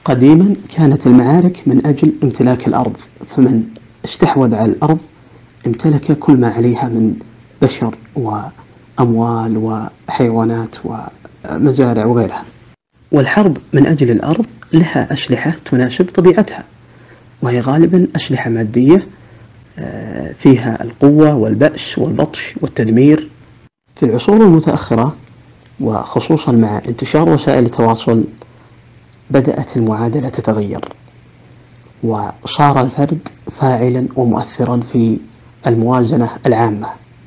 قديما كانت المعارك من أجل امتلاك الأرض، فمن استحوذ على الأرض امتلك كل ما عليها من بشر وأموال وحيوانات ومزارع وغيرها. والحرب من أجل الأرض لها أسلحة تناسب طبيعتها، وهي غالبا أسلحة مادية فيها القوة والبأس والبطش والتدمير. في العصور المتأخرة وخصوصا مع انتشار وسائل التواصل بدأت المعادلة تتغير، وصار الفرد فاعلا ومؤثرا في الموازنة العامة،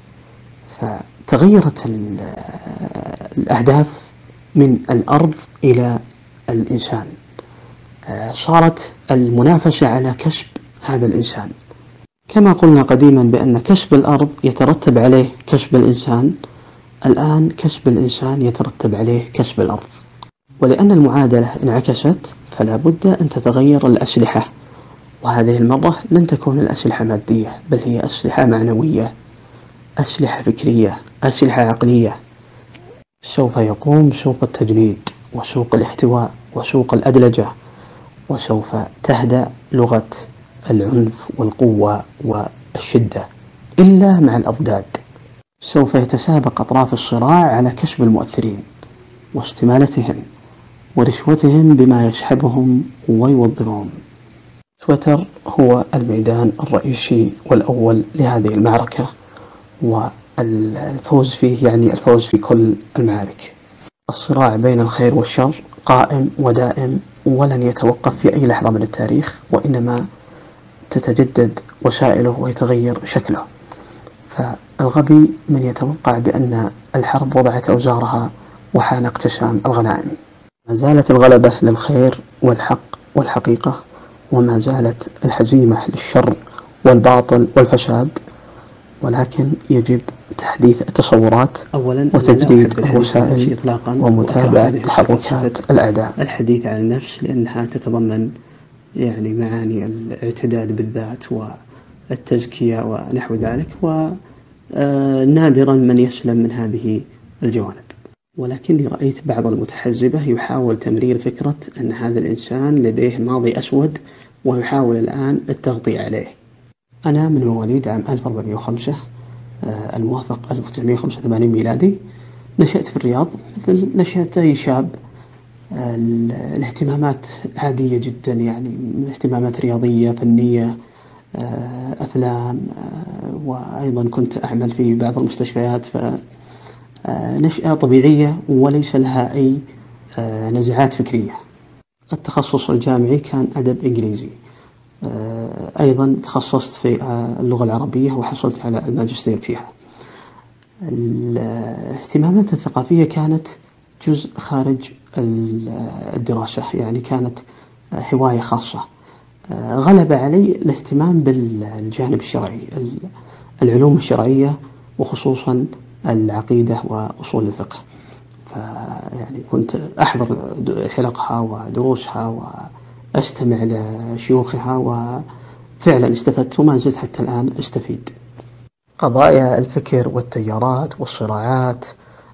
فتغيرت الأهداف من الأرض إلى الإنسان. صارت المنافسة على كسب هذا الإنسان، كما قلنا قديما بأن كسب الأرض يترتب عليه كسب الإنسان، الآن كسب الإنسان يترتب عليه كسب الأرض. ولأن المعادلة انعكست فلا بد أن تتغير الأسلحة، وهذه المرة لن تكون الأسلحة مادية، بل هي أسلحة معنوية، أسلحة فكرية، أسلحة عقلية. سوف يقوم سوق التجنيد وسوق الاحتواء وسوق الأدلجة، وسوف تهدأ لغة العنف والقوة والشدة إلا مع الأضداد. سوف يتسابق أطراف الصراع على كسب المؤثرين واستمالتهم ورشوتهم بما يسحبهم ويوظفهم. تويتر هو الميدان الرئيسي والأول لهذه المعركة، والفوز فيه يعني الفوز في كل المعارك. الصراع بين الخير والشر قائم ودائم ولن يتوقف في أي لحظة من التاريخ، وإنما تتجدد وسائله ويتغير شكله. فالغبي من يتوقع بأن الحرب وضعت أوزارها وحان اقتسام الغنائم. ما زالت الغلبة للخير والحق والحقيقة، وما زالت الهزيمة للشر والباطل والفساد، ولكن يجب تحديث التصورات وتجديد الوسائل ومتابعة تحركات الأعداء. الحديث عن النفس لأنها تتضمن يعني معاني الاعتداد بالذات والتزكية ونحو ذلك، ونادرا من يسلم من هذه الجوانب. ولكني رأيت بعض المتحزبة يحاول تمرير فكرة أن هذا الإنسان لديه ماضي أسود ويحاول الآن التغطية عليه. أنا من مواليد عام 1405 الموافق 1985 ميلادي، نشأت في الرياض مثل نشأة أي شاب. الاهتمامات عادية جدا، يعني من اهتمامات رياضية فنية أفلام، وأيضا كنت أعمل في بعض المستشفيات، فنشأة طبيعية وليس لها أي نزعات فكرية. التخصص الجامعي كان أدب إنجليزي، أيضا تخصصت في اللغة العربية وحصلت على الماجستير فيها. الاهتمامات الثقافية كانت جزء خارج الدراسة، يعني كانت هواية خاصة. غلب علي الاهتمام بالجانب الشرعي، العلوم الشرعية وخصوصا العقيدة وأصول الفقه. يعني كنت أحضر حلقها ودروسها وأستمع لشيوخها، وفعلا استفدت وما زلت حتى الآن أستفيد. قضايا الفكر والتيارات والصراعات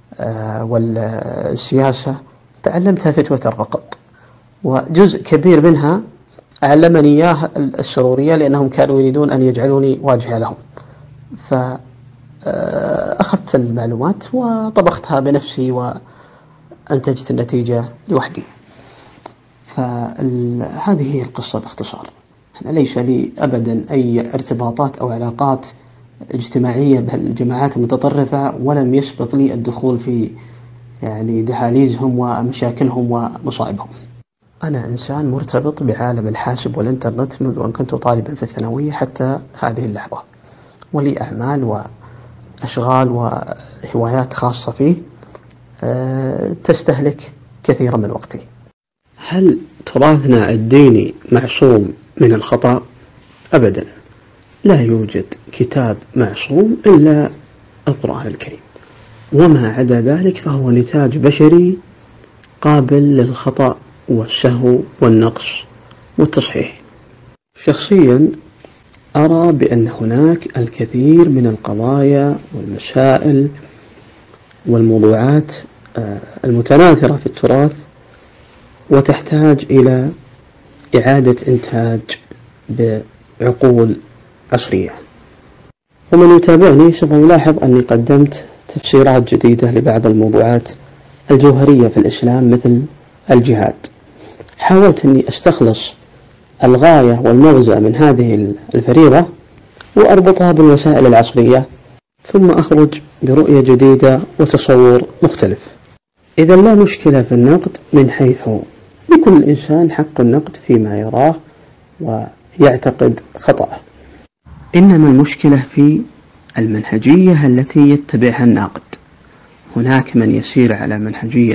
والسياسة تعلمتها في تويتر فقط، وجزء كبير منها علمني إياه السرورية، لأنهم كانوا يريدون أن يجعلوني واجهة لهم، فأخذت المعلومات وطبختها بنفسي وأنتجت النتيجة لوحدي. فهذه هي القصة باختصار. أنا ليس لي أبدا أي ارتباطات أو علاقات اجتماعية بالجماعات المتطرفة، ولم يسبق لي الدخول في يعني دهاليزهم ومشاكلهم ومصائبهم. أنا إنسان مرتبط بعالم الحاسب والإنترنت منذ أن كنت طالبا في الثانوية حتى هذه اللحظة، ولي أعمال وأشغال وهوايات خاصة فيه تستهلك كثيرا من وقتي. هل تراثنا الديني معصوم من الخطأ؟ أبدا، لا يوجد كتاب معصوم إلا القرآن الكريم، وما عدا ذلك فهو نتاج بشري قابل للخطأ والسهو والنقص والتصحيح. شخصيا أرى بأن هناك الكثير من القضايا والمسائل والموضوعات المتناثرة في التراث، وتحتاج إلى إعادة إنتاج بعقول عصرية. ومن يتابعني سوف يلاحظ أني قدمت تفسيرات جديدة لبعض الموضوعات الجوهرية في الإسلام مثل الجهاد. حاولت أني أستخلص الغاية والمغزى من هذه الفريضة وأربطها بالوسائل العصرية، ثم أخرج برؤية جديدة وتصور مختلف. إذا لا مشكلة في النقد، من حيث لكل إنسان حق النقد فيما يراه ويعتقد خطأه، إنما المشكلة في المنهجية التي يتبعها الناقد. هناك من يسير على منهجية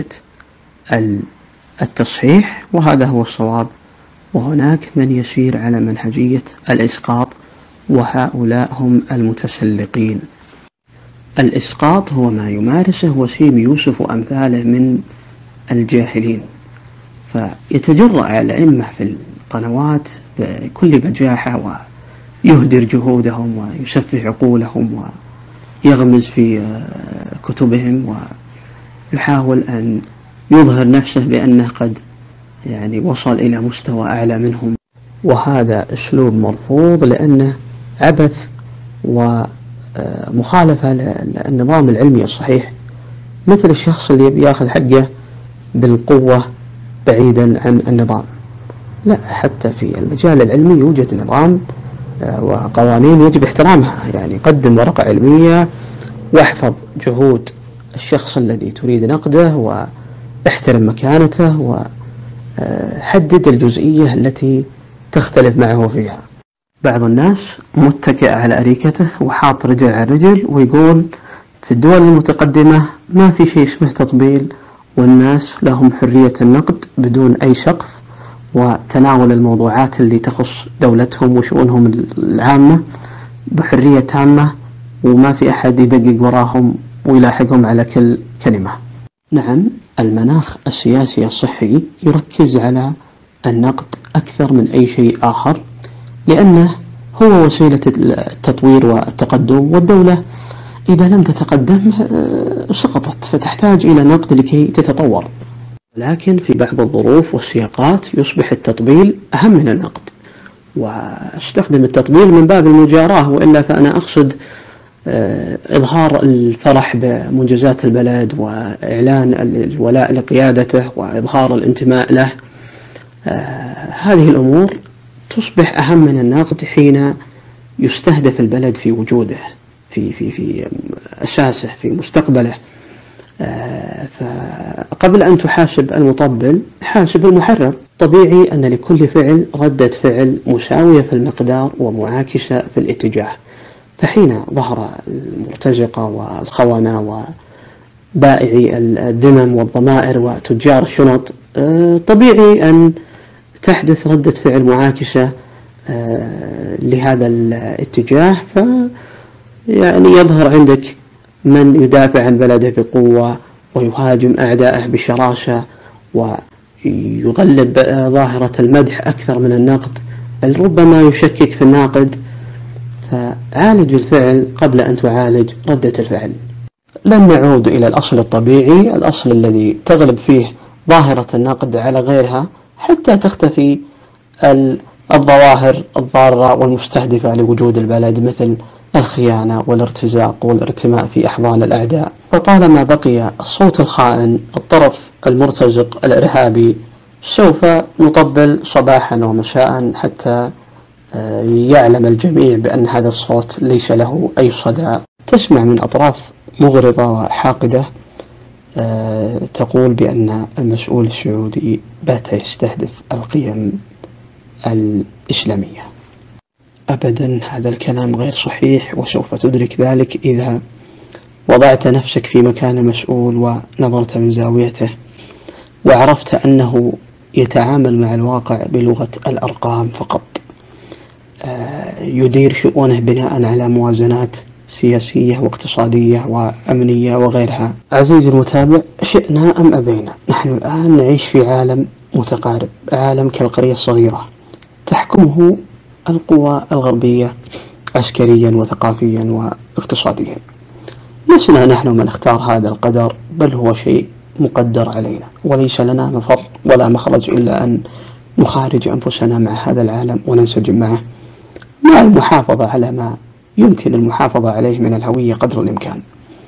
التصحيح وهذا هو الصواب، وهناك من يسير على منهجية الإسقاط وهؤلاء هم المتسلقين. الإسقاط هو ما يمارسه وسيم يوسف وأمثاله من الجاهلين، فيتجرأ على الأئمة في القنوات بكل بجاحة ويهدر جهودهم ويسفه عقولهم ويغمز في كتبهم ويحاول أن يظهر نفسه بأنه قد وصل إلى مستوى أعلى منهم، وهذا أسلوب مرفوض لأنه عبث ومخالفة للنظام العلمي الصحيح، مثل الشخص اللي يأخذ حقه بالقوة بعيدا عن النظام. لا، حتى في المجال العلمي يوجد نظام وقوانين يجب احترامها. قدم ورقة علمية واحفظ جهود الشخص الذي تريد نقده واحترم مكانته وحدد الجزئية التي تختلف معه فيها. بعض الناس متكئ على أريكته وحاط رجل على رجل ويقول في الدول المتقدمة ما في شيء اسمه تطبيل، والناس لهم حرية النقد بدون أي سقف وتناول الموضوعات اللي تخص دولتهم وشؤونهم العامة بحرية تامة، وما في أحد يدقق وراهم ويلاحقهم على كل كلمة. نعم، المناخ السياسي الصحي يركز على النقد أكثر من أي شيء آخر، لأنه هو وسيلة التطوير والتقدم، والدولة إذا لم تتقدم سقطت، فتحتاج إلى نقد لكي تتطور. لكن في بعض الظروف والسياقات يصبح التطبيل أهم من النقد، واستخدم التطبيل من باب المجاراة، وإلا فأنا أقصد إظهار الفرح بمنجزات البلد وإعلان الولاء لقيادته وإظهار الانتماء له. هذه الأمور تصبح أهم من النقد حين يستهدف البلد في وجوده، في أساسه، في مستقبله. فقبل أن تحاسب المطبل حاسب المحرر. طبيعي أن لكل فعل ردة فعل مساوية في المقدار ومعاكسة في الاتجاه، فحين ظهر المرتزقة والخونة وبائعي الذمم والضمائر وتجار الشنط، طبيعي أن تحدث ردة فعل معاكسة لهذا الاتجاه، يظهر عندك من يدافع عن بلده بقوة ويهاجم أعدائه بشراسة ويغلب ظاهرة المدح أكثر من النقد، بل ربما يشكك في الناقد. فعالج الفعل قبل أن تعالج ردة الفعل. لن نعود إلى الأصل الطبيعي، الأصل الذي تغلب فيه ظاهرة النقد على غيرها حتى تختفي الظواهر الضارة والمستهدفة لوجود البلد، مثل الخيانة والارتزاق والارتماء في أحضان الأعداء. فطالما بقي الصوت الخائن، الطرف المرتزق الإرهابي، سوف نطبل صباحا ومساء حتى يعلم الجميع بأن هذا الصوت ليس له أي صدى. تسمع من أطراف مغرضة وحاقدة تقول بأن المسؤول السعودي بات يستهدف القيم الإسلامية. أبدا، هذا الكلام غير صحيح، وسوف تدرك ذلك إذا وضعت نفسك في مكان المسؤول ونظرت من زاويته وعرفت أنه يتعامل مع الواقع بلغة الأرقام فقط، يدير شؤونه بناء على موازنات سياسية واقتصادية وأمنية وغيرها. عزيزي المتابع، شئنا أم أبينا، نحن الآن نعيش في عالم متقارب، عالم كالقرية الصغيرة تحكمه القوى الغربية عسكريا وثقافيا واقتصاديا. لسنا نحن من اختار هذا القدر، بل هو شيء مقدر علينا، وليس لنا مفر ولا مخرج إلا أن نخارج أنفسنا مع هذا العالم وننسجم معه، مع المحافظة على ما يمكن المحافظة عليه من الهوية قدر الإمكان.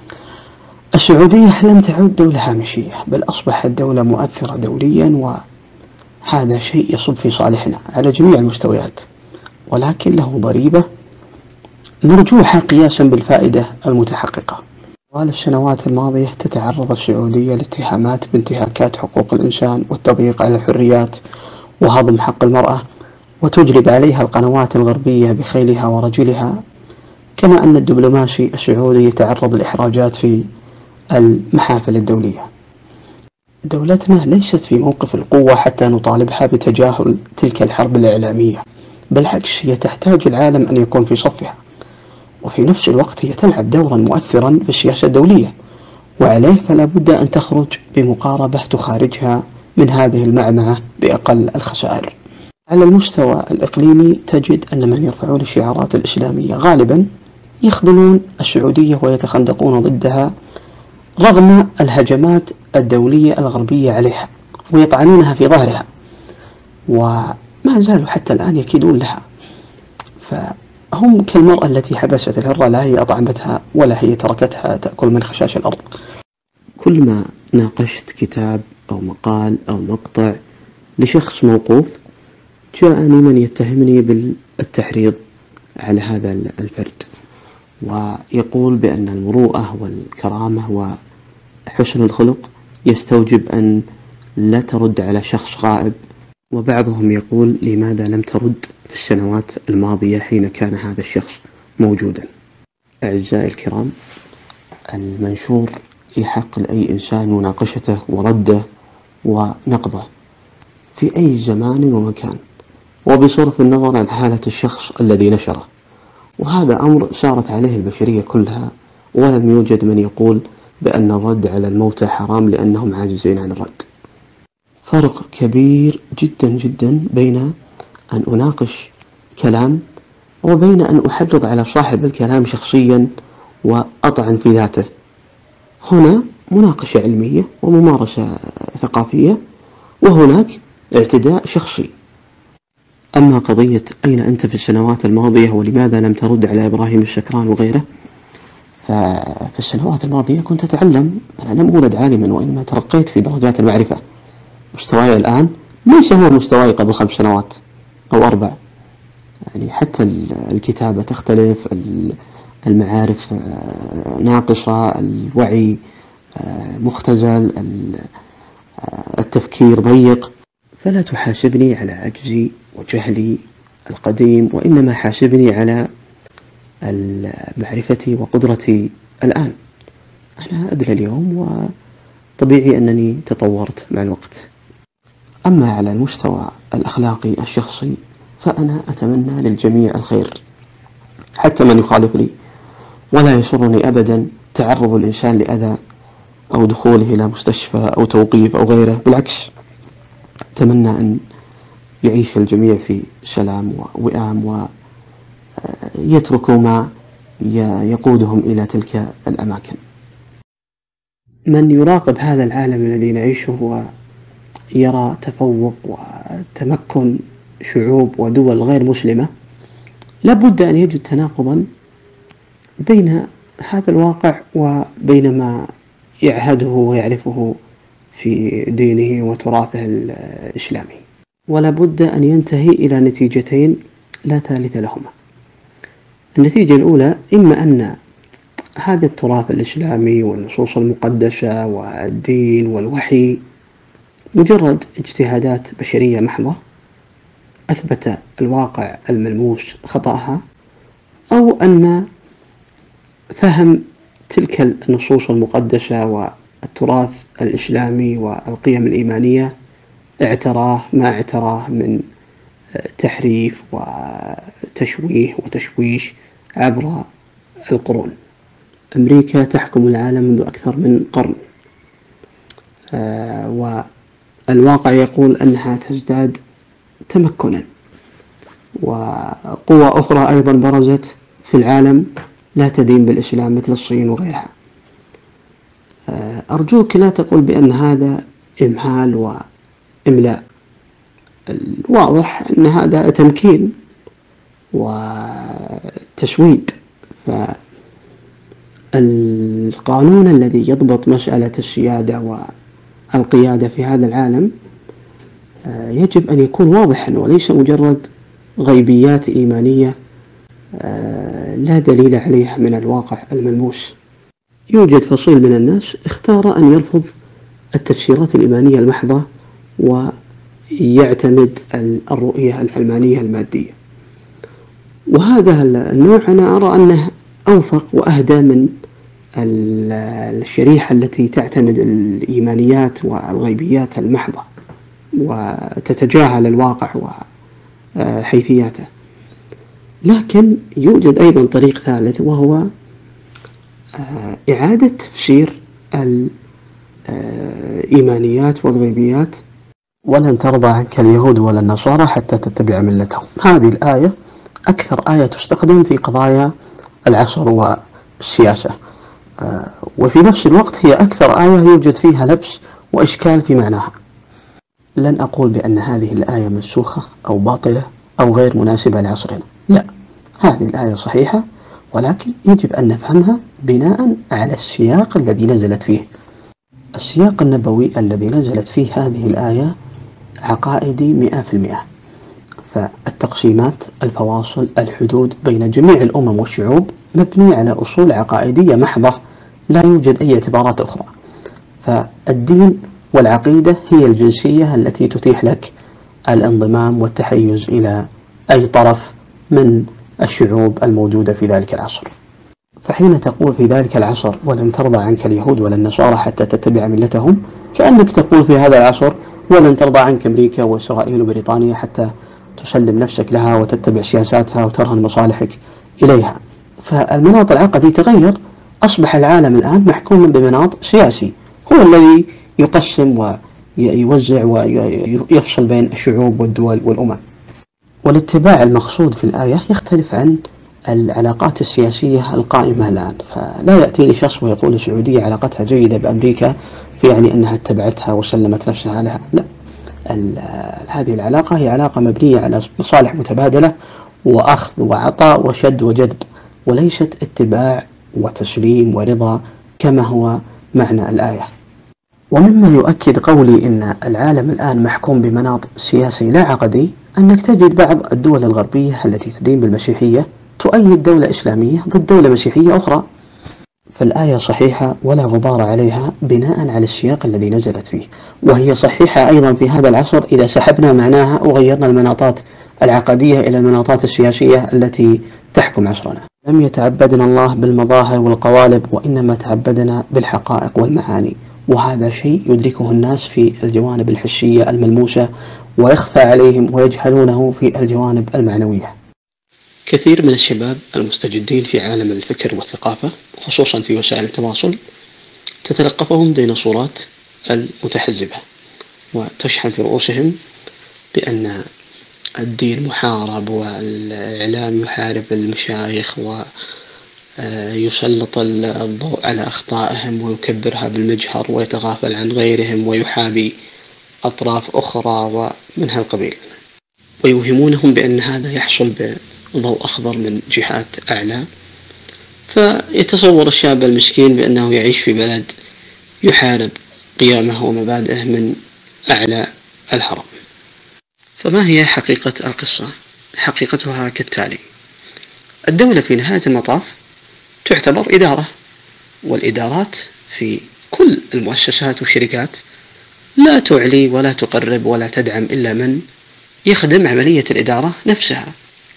السعودية لم تعد دولة هامشية، بل أصبحت دولة مؤثرة دوليا، وهذا شيء يصب في صالحنا على جميع المستويات، ولكن له ضريبة مرجوحة قياسا بالفائدة المتحققة. طوال السنوات الماضية تتعرض السعودية لاتهامات بانتهاكات حقوق الإنسان والتضييق على الحريات وهضم حق المرأة، وتجلب عليها القنوات الغربية بخيلها ورجلها، كما أن الدبلوماسي السعودي يتعرض لإحراجات في المحافل الدولية. دولتنا ليست في موقف القوة حتى نطالبها بتجاهل تلك الحرب الإعلامية، بالعكس هي تحتاج العالم أن يكون في صفها، وفي نفس الوقت هي تلعب دورا مؤثرا في السياسة الدولية، وعليه فلا بد أن تخرج بمقاربة تخارجها من هذه المعمعة بأقل الخسائر. على المستوى الإقليمي تجد أن من يرفعون الشعارات الإسلامية غالبا يخذلون السعودية ويتخندقون ضدها رغم الهجمات الدولية الغربية عليها، ويطعنونها في ظهرها، وما زالوا حتى الآن يكيدون لها. فهم كالمرأة التي حبست الهرة، لا هي أطعمتها ولا هي تركتها تأكل من خشاش الأرض. كل ما ناقشت كتاب أو مقال أو مقطع لشخص موقوف جاءني من يتهمني بالتحريض على هذا الفرد، ويقول بأن المروءة والكرامة وحسن الخلق يستوجب أن لا ترد على شخص غائب، وبعضهم يقول لماذا لم ترد في السنوات الماضية حين كان هذا الشخص موجودا. أعزائي الكرام، المنشور في حق لأي إنسان مناقشته ورده ونقضه في أي زمان ومكان، وبصرف النظر عن حالة الشخص الذي نشره، وهذا أمر سارت عليه البشرية كلها، ولم يوجد من يقول بأن الرد على الموتى حرام لأنهم عاجزين عن الرد. فرق كبير جدا جدا بين أن أناقش كلام وبين أن أحرض على صاحب الكلام شخصيا وأطعن في ذاته. هنا مناقشة علمية وممارسة ثقافية، وهناك اعتداء شخصي. أما قضية أين أنت في السنوات الماضية ولماذا لم ترد على إبراهيم السكران وغيره، ففي السنوات الماضية كنت أتعلم، أنا لم أولد عالما وإنما ترقيت في درجات المعرفة. مستواي الآن ليس هو مستواي قبل 5 سنوات أو 4، يعني حتى الكتابة تختلف، المعارف ناقصة، الوعي مختزل، التفكير ضيق. فلا تحاسبني على عجزي وجهلي القديم، وإنما حاسبني على معرفتي وقدرتي الآن. أنا ابن اليوم، وطبيعي أنني تطورت مع الوقت. أما على المستوى الأخلاقي الشخصي فأنا أتمنى للجميع الخير، حتى من يخالف لي، ولا يسرني أبدا تعرض الإنسان لأذى أو دخوله إلى مستشفى أو توقيف أو غيره. بالعكس، أتمنى أن يعيش الجميع في سلام ووئام ويتركوا ما يقودهم إلى تلك الأماكن. من يراقب هذا العالم الذي نعيشه ويرى تفوق وتمكن شعوب ودول غير مسلمة، لابد أن يجد تناقضا بين هذا الواقع وبين ما يعهده ويعرفه في دينه وتراثه الإسلامي، ولا بد أن ينتهي إلى نتيجتين لا ثالث لهما. النتيجة الأولى إما أن هذا التراث الإسلامي والنصوص المقدسة والدين والوحي مجرد اجتهادات بشرية محضة أثبت الواقع الملموس خطأها، أو أن فهم تلك النصوص المقدسة والتراث الإسلامي والقيم الإيمانية اعتراه ما اعتراه من تحريف وتشويه وتشويش عبر القرون. أمريكا تحكم العالم منذ أكثر من قرن، والواقع يقول أنها تزداد تمكنا، وقوى أخرى أيضا برزت في العالم لا تدين بالإسلام مثل الصين وغيرها. أرجوك لا تقول بأن هذا إمهال وإملاء الواضح أن هذا تمكين وتسويد. فالقانون الذي يضبط مسألة السيادة والقيادة في هذا العالم يجب أن يكون واضحا وليس مجرد غيبيات إيمانية لا دليل عليها من الواقع الملموس. يوجد فصيل من الناس اختار أن يرفض التفسيرات الإيمانية المحضة ويعتمد الرؤية العلمانية المادية، وهذا النوع أنا أرى أنه أوفق وأهدى من الشريحة التي تعتمد الإيمانيات والغيبيات المحضة وتتجاهل الواقع وحيثياته. لكن يوجد أيضا طريق ثالث، وهو إعادة تفسير الإيمانيات والغيبيات. ولن ترضى عنك اليهود ولا النصارى حتى تتبع ملتهم. هذه الآية أكثر آية تستخدم في قضايا العصر والسياسة، وفي نفس الوقت هي أكثر آية يوجد فيها لبس وإشكال في معناها. لن أقول بأن هذه الآية منسوخة أو باطلة أو غير مناسبة لعصرنا، لا، هذه الآية صحيحة، ولكن يجب أن نفهمها بناء على السياق الذي نزلت فيه. السياق النبوي الذي نزلت فيه هذه الآية عقائدي 100%. فالتقسيمات، الفواصل، الحدود بين جميع الأمم والشعوب مبني على أصول عقائدية محضة، لا يوجد أي اعتبارات أخرى. فالدين والعقيدة هي الجنسية التي تتيح لك الانضمام والتحيز إلى أي طرف من الشعوب الموجودة في ذلك العصر. فحين تقول في ذلك العصر ولن ترضى عنك اليهود ولا النصارى حتى تتبع ملتهم، كأنك تقول في هذا العصر ولن ترضى عنك أمريكا وإسرائيل وبريطانيا حتى تسلم نفسك لها وتتبع سياساتها وترهن مصالحك إليها. فالمناط العقدي تغير، أصبح العالم الآن محكوما بمناط سياسي هو الذي يقسم ويوزع ويفصل بين الشعوب والدول والأمم. والاتباع المقصود في الآية يختلف عن العلاقات السياسية القائمة الآن. فلا يأتيني شخص ويقول السعودية علاقتها جيدة بأمريكا يعني أنها اتبعتها وسلمت نفسها لها، لا، هذه العلاقة هي علاقة مبنية على مصالح متبادلة وأخذ وعطاء وشد وجذب، وليست اتباع وتسليم ورضا كما هو معنى الآية. ومما يؤكد قولي إن العالم الآن محكوم بمناط سياسي لا عقدي، أنك تجد بعض الدول الغربية التي تدين بالمسيحية تؤيد دولة إسلامية ضد دولة مسيحية أخرى. فالآية صحيحة ولا غبار عليها بناء على السياق الذي نزلت فيه، وهي صحيحة أيضا في هذا العصر إذا سحبنا معناها وغيرنا المناطات العقدية إلى المناطات السياسية التي تحكم عصرنا. لم يتعبدنا الله بالمظاهر والقوالب، وإنما تعبدنا بالحقائق والمعاني، وهذا شيء يدركه الناس في الجوانب الحسية الملموسة ويخفى عليهم ويجهلونه في الجوانب المعنوية. كثير من الشباب المستجدين في عالم الفكر والثقافة خصوصا في وسائل التواصل تتلقفهم ديناصورات المتحزبة، وتشحن في رؤوسهم بأن الدين محارب والإعلام يحارب المشايخ ويسلط الضوء على أخطائهم ويكبرها بالمجهر ويتغافل عن غيرهم ويحابي أطراف أخرى ومن هالقبيل، ويوهمونهم بأن هذا يحصل بضوء أخضر من جهات أعلى. فيتصور الشاب المسكين بأنه يعيش في بلد يحارب قيمه ومبادئه من أعلى الهرم. فما هي حقيقة القصة؟ حقيقتها كالتالي: الدولة في نهاية المطاف تعتبر إدارة، والإدارات في كل المؤسسات والشركات لا تعلي ولا تقرب ولا تدعم إلا من يخدم عملية الإدارة نفسها.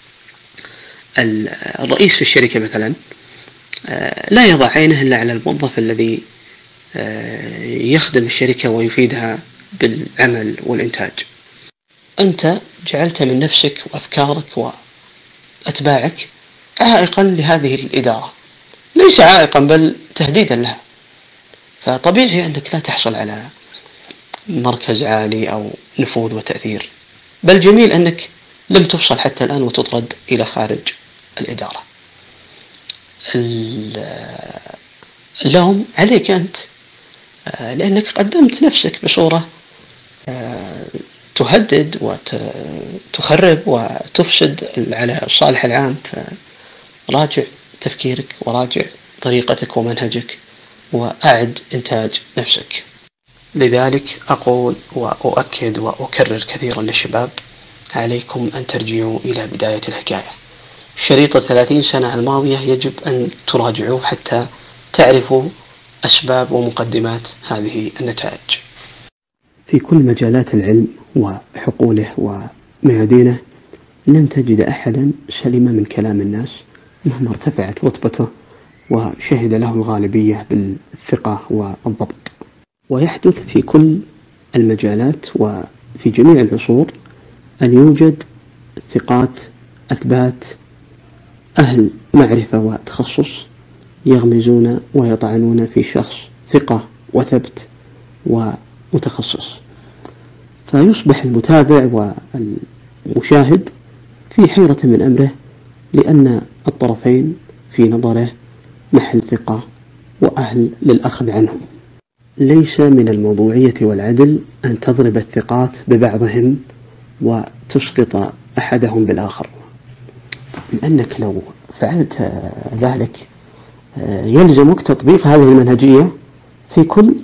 الرئيس في الشركة مثلا لا يضع عينه إلا على الموظف الذي يخدم الشركة ويفيدها بالعمل والإنتاج. أنت جعلت من نفسك وأفكارك وأتباعك عائقا لهذه الإدارة، ليس عائقا بل تهديدا لها. فطبيعي أنك لا تحصل على مركز عالي أو نفوذ وتأثير، بل جميل أنك لم تفصل حتى الآن وتطرد إلى خارج الإدارة. اللوم عليك أنت، لأنك قدمت نفسك بصورة تهدد وتخرب وتفسد على الصالح العام. فراجع تفكيرك وراجع طريقتك ومنهجك وأعد إنتاج نفسك. لذلك أقول وأؤكد وأكرر كثيرا للشباب: عليكم أن ترجعوا إلى بداية الحكاية. شريط 30 سنة الماضية يجب أن تراجعوه حتى تعرفوا أسباب ومقدمات هذه النتائج. في كل مجالات العلم وحقوله وميادينه لن تجد أحدا سلم من كلام الناس مهما ارتفعت رتبته وشهد له الغالبية بالثقة والضبط. ويحدث في كل المجالات وفي جميع العصور أن يوجد ثقات أثبات أهل معرفة وتخصص يغمزون ويطعنون في شخص ثقة وثبت ومتخصص، فيصبح المتابع والمشاهد في حيرة من أمره، لأن الطرفين في نظره محل ثقة وأهل للأخذ عنهم. ليس من الموضوعية والعدل أن تضرب الثقات ببعضهم وتسقط أحدهم بالآخر، لأنك لو فعلت ذلك يلزمك تطبيق هذه المنهجية في كل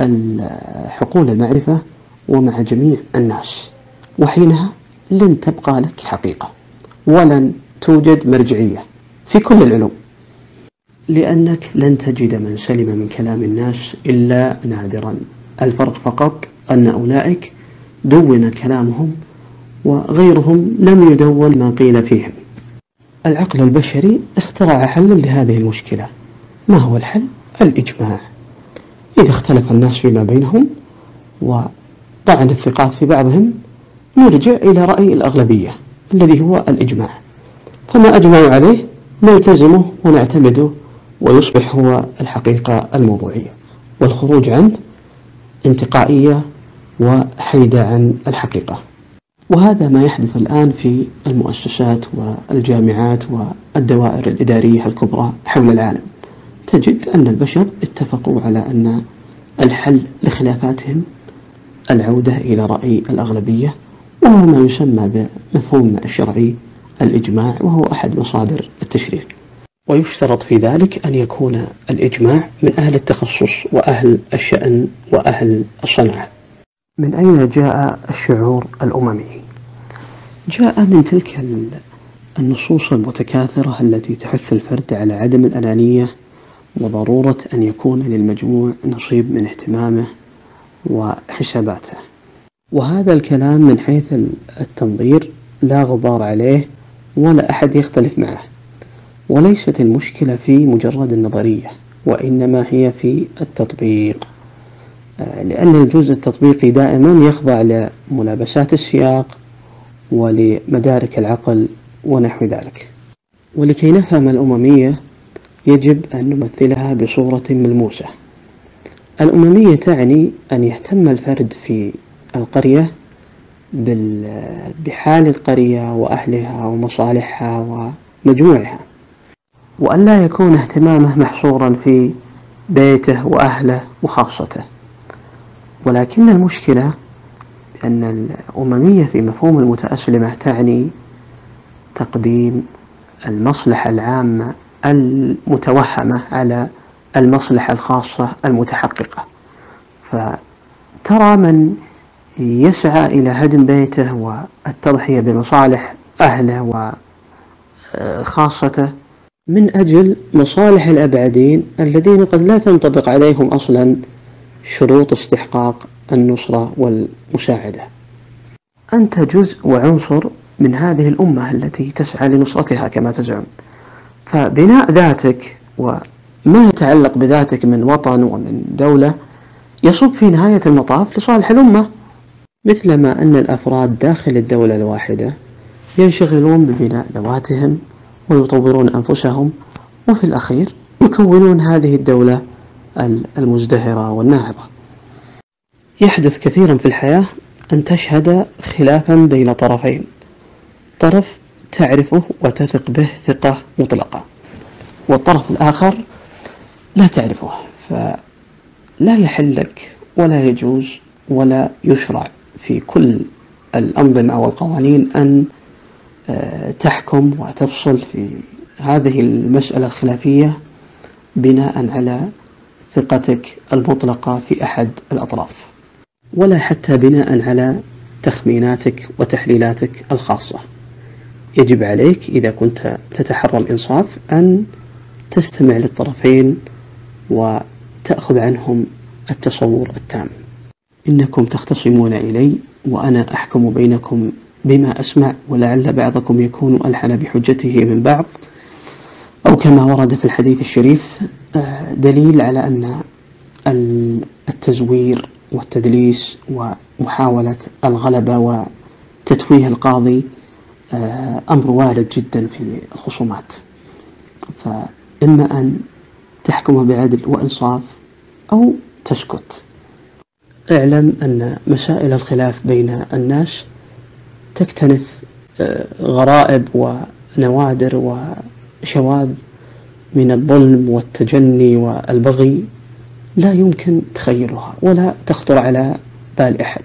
حقول المعرفة ومع جميع الناس، وحينها لن تبقى لك حقيقة ولن توجد مرجعية في كل العلوم، لأنك لن تجد من سلم من كلام الناس إلا نادرا. الفرق فقط أن أولئك دون كلامهم وغيرهم لم يدون ما قيل فيهم. العقل البشري اخترع حلا لهذه المشكلة. ما هو الحل؟ الإجماع. إذا اختلف الناس فيما بينهم وطعن الثقات في بعضهم نرجع إلى رأي الأغلبية الذي هو الإجماع، فما أجمعوا عليه نلتزمه ونعتمده ويصبح هو الحقيقة الموضوعية، والخروج عنه انتقائية وحيدة عن الحقيقة. وهذا ما يحدث الآن في المؤسسات والجامعات والدوائر الإدارية الكبرى حول العالم. تجد أن البشر اتفقوا على أن الحل لخلافاتهم العودة إلى رأي الأغلبية، وهو ما يسمى بمفهوم الشرعي الإجماع، وهو أحد مصادر التشريع. ويشترط في ذلك أن يكون الإجماع من أهل التخصص وأهل الشأن وأهل الصنعة. من أين جاء الشعور الأممي؟ جاء من تلك النصوص المتكاثرة التي تحث الفرد على عدم الأنانية وضرورة أن يكون للمجموع نصيب من اهتمامه وحساباته. وهذا الكلام من حيث التنظير لا غبار عليه ولا أحد يختلف معه، وليست المشكلة في مجرد النظرية، وإنما هي في التطبيق، لأن الجزء التطبيقي دائما يخضع لملابسات السياق ولمدارك العقل ونحو ذلك. ولكي نفهم الأممية يجب أن نمثلها بصورة ملموسة. الأممية تعني أن يهتم الفرد في القرية بحال القرية وأهلها ومصالحها ومجموعها، وأن لا يكون اهتمامه محصورا في بيته وأهله وخاصته. ولكن المشكلة أن الأممية في مفهوم المتأسلمة تعني تقديم المصلحة العامة المتوهمة على المصلحة الخاصة المتحققة. فترى من يسعى إلى هدم بيته والتضحية بمصالح أهله وخاصته من أجل مصالح الأبعدين الذين قد لا تنطبق عليهم أصلا شروط استحقاق النصرة والمساعدة. أنت جزء وعنصر من هذه الأمة التي تسعى لنصرتها كما تزعم، فبناء ذاتك وما يتعلق بذاتك من وطن ومن دولة يصب في نهاية المطاف لصالح الأمة، مثلما أن الأفراد داخل الدولة الواحدة ينشغلون ببناء ذواتهم ويطورون أنفسهم، وفي الأخير يكونون هذه الدولة المزدهرة والناهضة. يحدث كثيرا في الحياة أن تشهد خلافا بين طرفين، طرف تعرفه وتثق به ثقة مطلقة، والطرف الآخر لا تعرفه، فلا يحل لك ولا يجوز ولا يشرع في كل الأنظمة والقوانين أن تحكم وتفصل في هذه المسألة الخلافية بناء على ثقتك المطلقة في أحد الأطراف، ولا حتى بناء على تخميناتك وتحليلاتك الخاصة. يجب عليك إذا كنت تتحرى الإنصاف أن تستمع للطرفين وتأخذ عنهم التصور التام. إنكم تختصمون إلي وأنا أحكم بينكم بما أسمع، ولعل بعضكم يكون ألحن بحجته من بعض، أو كما ورد في الحديث الشريف دليل على أن التزوير والتدليس ومحاولة الغلبة وتتويه القاضي أمر وارد جدا في الخصومات. فإما أن تحكم بعدل وإنصاف أو تسكت. اعلم أن مسائل الخلاف بين الناس تكتنف غرائب ونوادر وشواذ من الظلم والتجني والبغي لا يمكن تخيلها ولا تخطر على بال أحد.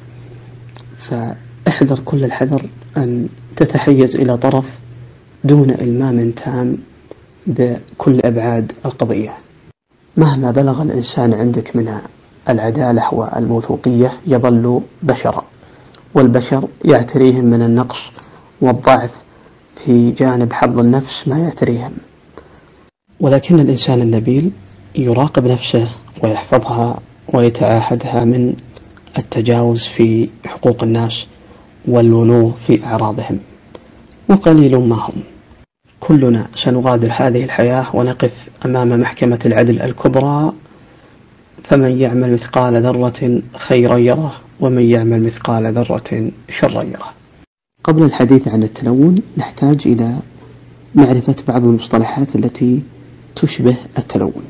فاحذر كل الحذر أن تتحيز إلى طرف دون إلمام تام بكل أبعاد القضية. مهما بلغ الإنسان عندك من العدالة والموثوقية يظل بشرا، والبشر يعتريهم من النقص والضعف في جانب حظ النفس ما يعتريهم، ولكن الإنسان النبيل يراقب نفسه ويحفظها ويتعاهدها من التجاوز في حقوق الناس والولو في أعراضهم، وقليل ما هم. كلنا سنغادر هذه الحياة ونقف أمام محكمة العدل الكبرى، فمن يعمل مثقال ذرة خيرا يره ومن يعمل مثقال ذرة شرا يره. قبل الحديث عن التلون نحتاج إلى معرفة بعض المصطلحات التي تشبه التلون.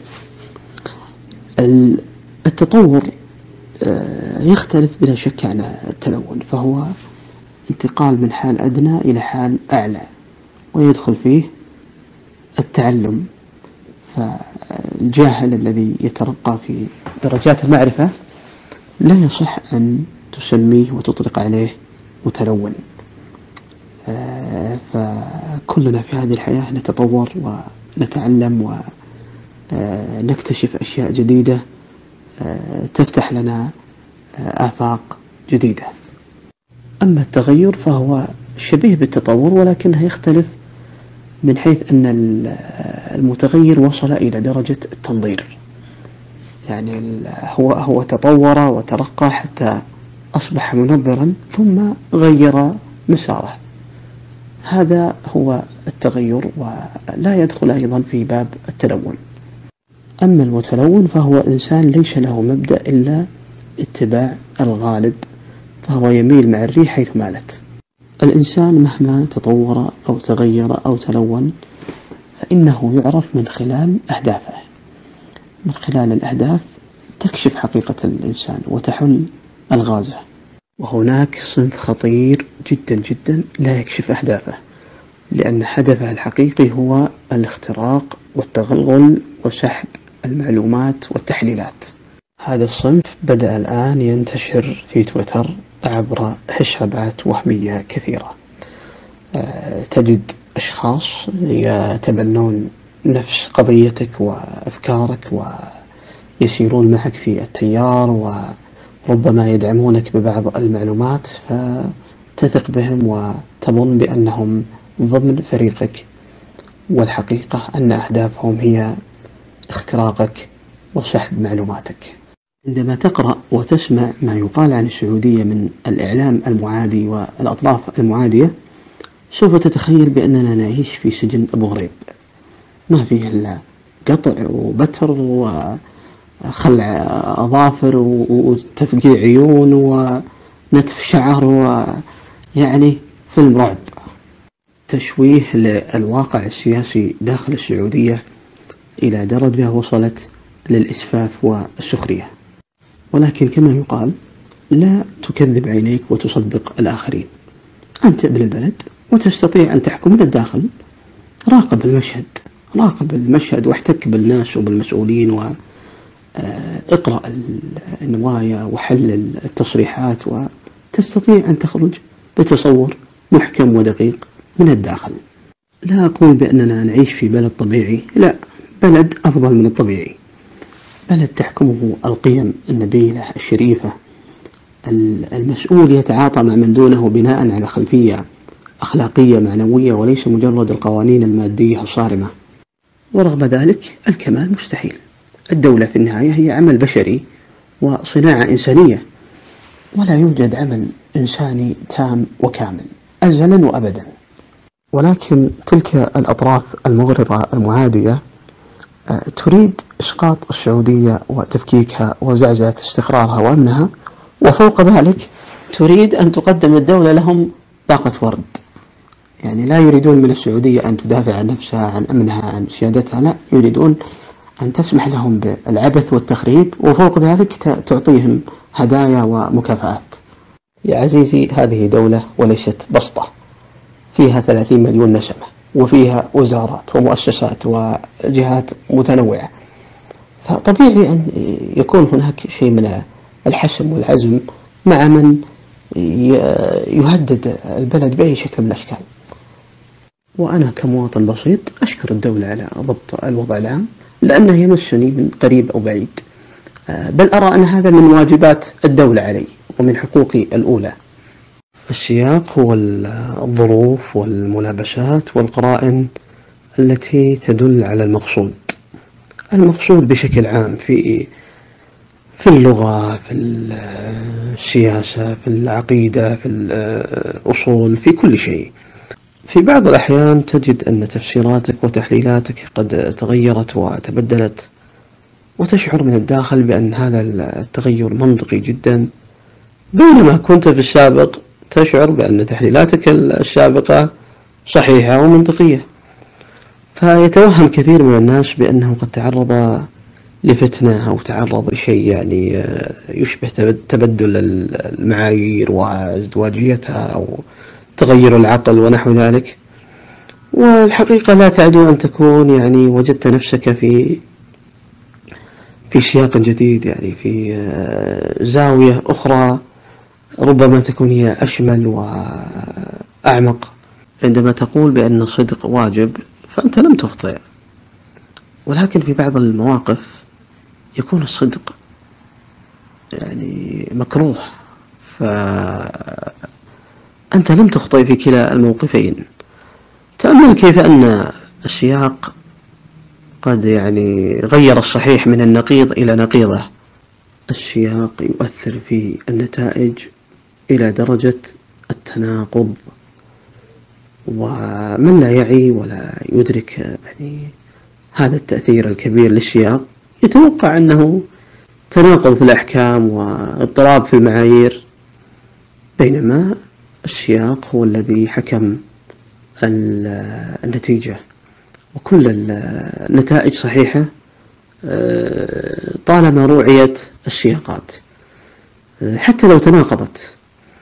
التطور يختلف بلا شك عن التلون، فهو انتقال من حال أدنى إلى حال أعلى، ويدخل فيه التعلم. فالجاهل الذي يترقى في درجات المعرفة لا يصح أن تسميه وتطلق عليه متلون. فكلنا في هذه الحياة نتطور ونتعلم ونكتشف أشياء جديدة تفتح لنا آفاق جديدة. أما التغير فهو شبيه بالتطور، ولكنه يختلف من حيث أن المتغير وصل إلى درجة التنظير، يعني هو تطور وترقى حتى أصبح منظرا ثم غير مساره. هذا هو التغير ولا يدخل أيضا في باب التلون. أما المتلون فهو إنسان ليس له مبدأ إلا اتباع الغالب، فهو يميل مع الريح حيث مالت. الإنسان مهما تطور أو تغير أو تلون فإنه يعرف من خلال أهدافه. من خلال الأهداف تكشف حقيقة الإنسان وتحل ألغازه. وهناك صنف خطير جدا جدا لا يكشف أهدافه، لأن هدفه الحقيقي هو الاختراق والتغلغل وسحب المعلومات والتحليلات. هذا الصنف بدأ الآن ينتشر في تويتر عبر حسابات وهمية كثيرة. تجد أشخاص يتبنون نفس قضيتك وأفكارك ويسيرون معك في التيار، وربما يدعمونك ببعض المعلومات، فتثق بهم وتظن بأنهم ضمن فريقك، والحقيقة أن أهدافهم هي اختراقك وسحب معلوماتك. عندما تقرأ وتسمع ما يقال عن السعودية من الإعلام المعادي والأطراف المعادية سوف تتخيل بأننا نعيش في سجن أبو غريب، ما فيه إلا قطع وبتر وخلع أظافر وتفقيع عيون ونتف شعر، ويعني فيلم رعب. تشويه للواقع السياسي داخل السعودية إلى درجة وصلت للإسفاف والسخرية. ولكن كما يقال لا تكذب عينيك وتصدق الآخرين. أنت ابن البلد وتستطيع أن تحكم من الداخل. راقب المشهد واحتك بالناس وبالمسؤولين، واقرأ النوايا وحلل التصريحات تستطيع أن تخرج بتصور محكم ودقيق من الداخل. لا أقول بأننا نعيش في بلد طبيعي، لا، بلد أفضل من الطبيعي، بلد تحكمه القيم النبيلة الشريفة، المسؤول يتعاطى مع من دونه بناء على خلفية أخلاقية معنوية وليس مجرد القوانين المادية الصارمة. ورغم ذلك الكمال مستحيل. الدولة في النهاية هي عمل بشري وصناعة إنسانية، ولا يوجد عمل إنساني تام وكامل أزلا وأبدا. ولكن تلك الأطراف المغرضة المعادية تريد إسقاط السعودية وتفكيكها وزعزعة استقرارها وأمنها، وفوق ذلك تريد أن تقدم الدولة لهم باقة ورد. يعني لا يريدون من السعودية أن تدافع عن نفسها، عن أمنها، عن سيادتها، لا، يريدون أن تسمح لهم بالعبث والتخريب، وفوق ذلك تعطيهم هدايا ومكافآت. يا عزيزي، هذه دولة وليست بسطة، فيها 30 مليون نسمة، وفيها وزارات ومؤسسات وجهات متنوعة، فطبيعي أن يكون هناك شيء من الحسم والعزم مع من يهدد البلد بأي شكل من الأشكال. وأنا كمواطن بسيط أشكر الدولة على ضبط الوضع العام، لأنه يمسني من قريب أو بعيد، بل أرى أن هذا من واجبات الدولة علي ومن حقوقي الأولى. السياق هو الظروف والملابسات والقرائن التي تدل على المقصود بشكل عام في اللغة، في السياسة، في العقيدة، في الأصول، في كل شيء. في بعض الأحيان تجد أن تفسيراتك وتحليلاتك قد تغيرت وتبدلت، وتشعر من الداخل بأن هذا التغير منطقي جدا، بينما كنت في السابق تشعر بأن تحليلاتك السابقة صحيحة ومنطقية. فيتوهم كثير من الناس بأنه قد تعرض لفتنة أو تعرض لشيء يعني يشبه تبدل المعايير وازدواجيتها أو تغير العقل ونحو ذلك. والحقيقة لا تعدو أن تكون يعني وجدت نفسك في سياق جديد، يعني في زاوية أخرى ربما تكون هي أشمل وأعمق. عندما تقول بأن الصدق واجب فأنت لم تخطئ، ولكن في بعض المواقف يكون الصدق يعني مكروه، فأنت لم تخطئ في كلا الموقفين. تأمل كيف أن السياق قد يعني غير الصحيح من النقيض إلى نقيضه. السياق يؤثر في النتائج إلى درجة التناقض، ومن لا يعي ولا يدرك يعني هذا التأثير الكبير للسياق يتوقع أنه تناقض في الأحكام واضطراب في المعايير، بينما السياق هو الذي حكم النتيجة، وكل النتائج صحيحة طالما روعيت السياقات حتى لو تناقضت.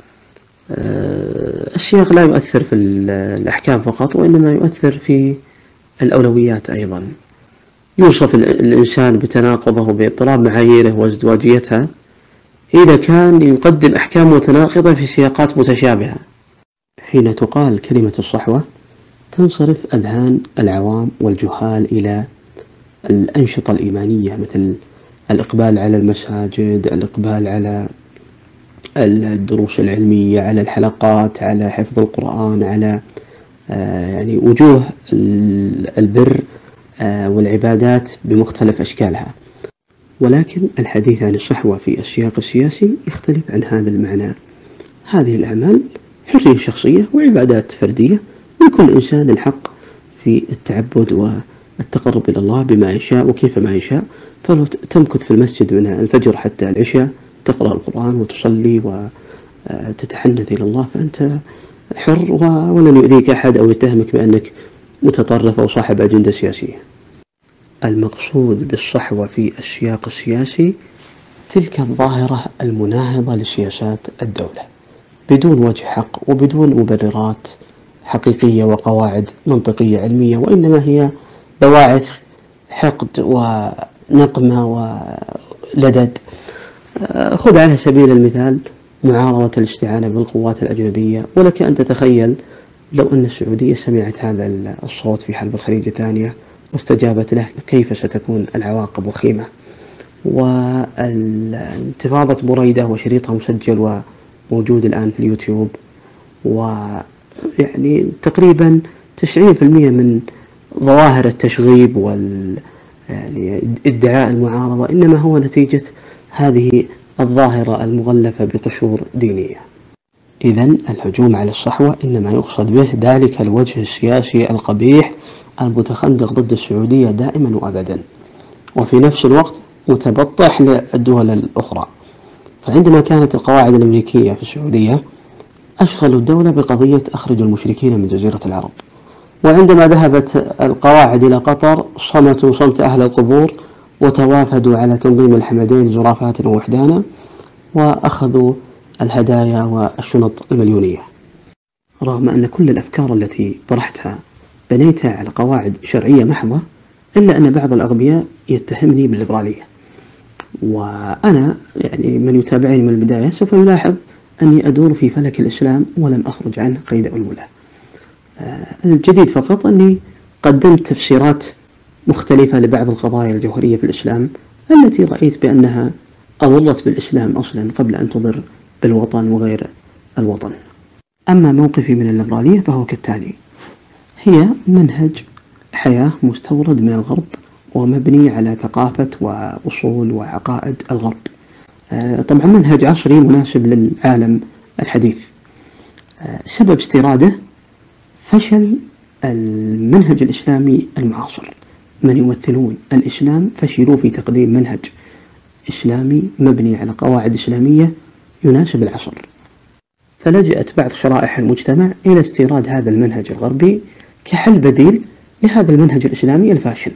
السياق لا يؤثر في الأحكام فقط، وإنما يؤثر في الأولويات أيضا. يوصف الإنسان بتناقضه باضطراب معاييره وازدواجيتها إذا كان يقدم أحكام متناقضة في سياقات متشابهة. حين تقال كلمة الصحوة تنصرف أذهان العوام والجهال إلى الأنشطة الإيمانية، مثل الإقبال على المساجد، الإقبال على الدروس العلمية، على الحلقات، على حفظ القرآن، على يعني وجوه البر والعبادات بمختلف أشكالها. ولكن الحديث عن الصحوة في السياق السياسي يختلف عن هذا المعنى. هذه الأعمال حرية شخصية وعبادات فردية، لكل إنسان الحق في التعبد والتقرب إلى الله بما يشاء وكيف ما يشاء. فلو تمكث في المسجد من الفجر حتى العشاء تقرأ القرآن وتصلي وتتحنث إلى الله فأنت حر، ولن يؤذيك أحد أو يتهمك بأنك متطرف أو صاحب أجندة سياسية. المقصود بالصحوة في السياق السياسي تلك الظاهرة المناهضة لسياسات الدولة بدون وجه حق وبدون مبررات حقيقية وقواعد منطقية علمية، وإنما هي بواعث حقد ونقمة ولدد. خذ على سبيل المثال معارضة الاستعانة بالقوات الأجنبية. ولك أن تتخيل لو أن السعودية سمعت هذا الصوت في حرب الخليج الثانية واستجابت له، كيف ستكون العواقب وخيمة. وانتفاضة بريدة وشريطها مسجل وموجود الآن في اليوتيوب، ويعني تقريبا 90% من ظواهر التشغيب يعني ادعاء المعارضة إنما هو نتيجة هذه الظاهرة المغلفة بقشور دينية. إذن الهجوم على الصحوة إنما يقصد به ذلك الوجه السياسي القبيح المتخندق ضد السعودية دائما وأبدا، وفي نفس الوقت متبطح للدول الأخرى. فعندما كانت القواعد الأمريكية في السعودية أشغلوا الدولة بقضية أخرج المشركين من جزيرة العرب، وعندما ذهبت القواعد إلى قطر صمتوا صمت أهل القبور وتوافدوا على تنظيم الحمدين زرافات ووحدانا وأخذوا الهدايا والشنط المليونية. رغم أن كل الأفكار التي طرحتها بنيتها على قواعد شرعية محضة، إلا أن بعض الأغبياء يتهمني بالليبرالية. وأنا يعني من يتابعني من البداية سوف يلاحظ أني أدور في فلك الإسلام ولم أخرج عنه قيد أنملة. الجديد فقط أني قدمت تفسيرات مختلفة لبعض القضايا الجوهرية في الإسلام التي رأيت بأنها أضرت بالإسلام أصلا قبل أن تضر بالوطن وغير الوطن. أما موقفي من الليبرالية فهو كالتالي: هي منهج حياة مستورد من الغرب ومبني على ثقافة وأصول وعقائد الغرب، طبعا منهج عصري مناسب للعالم الحديث. سبب استيراده فشل المنهج الإسلامي المعاصر. من يمثلون الإسلام فشلوا في تقديم منهج إسلامي مبني على قواعد إسلامية يناسب العصر، فلجأت بعض شرائح المجتمع إلى استيراد هذا المنهج الغربي كحل بديل لهذا المنهج الإسلامي الفاشل.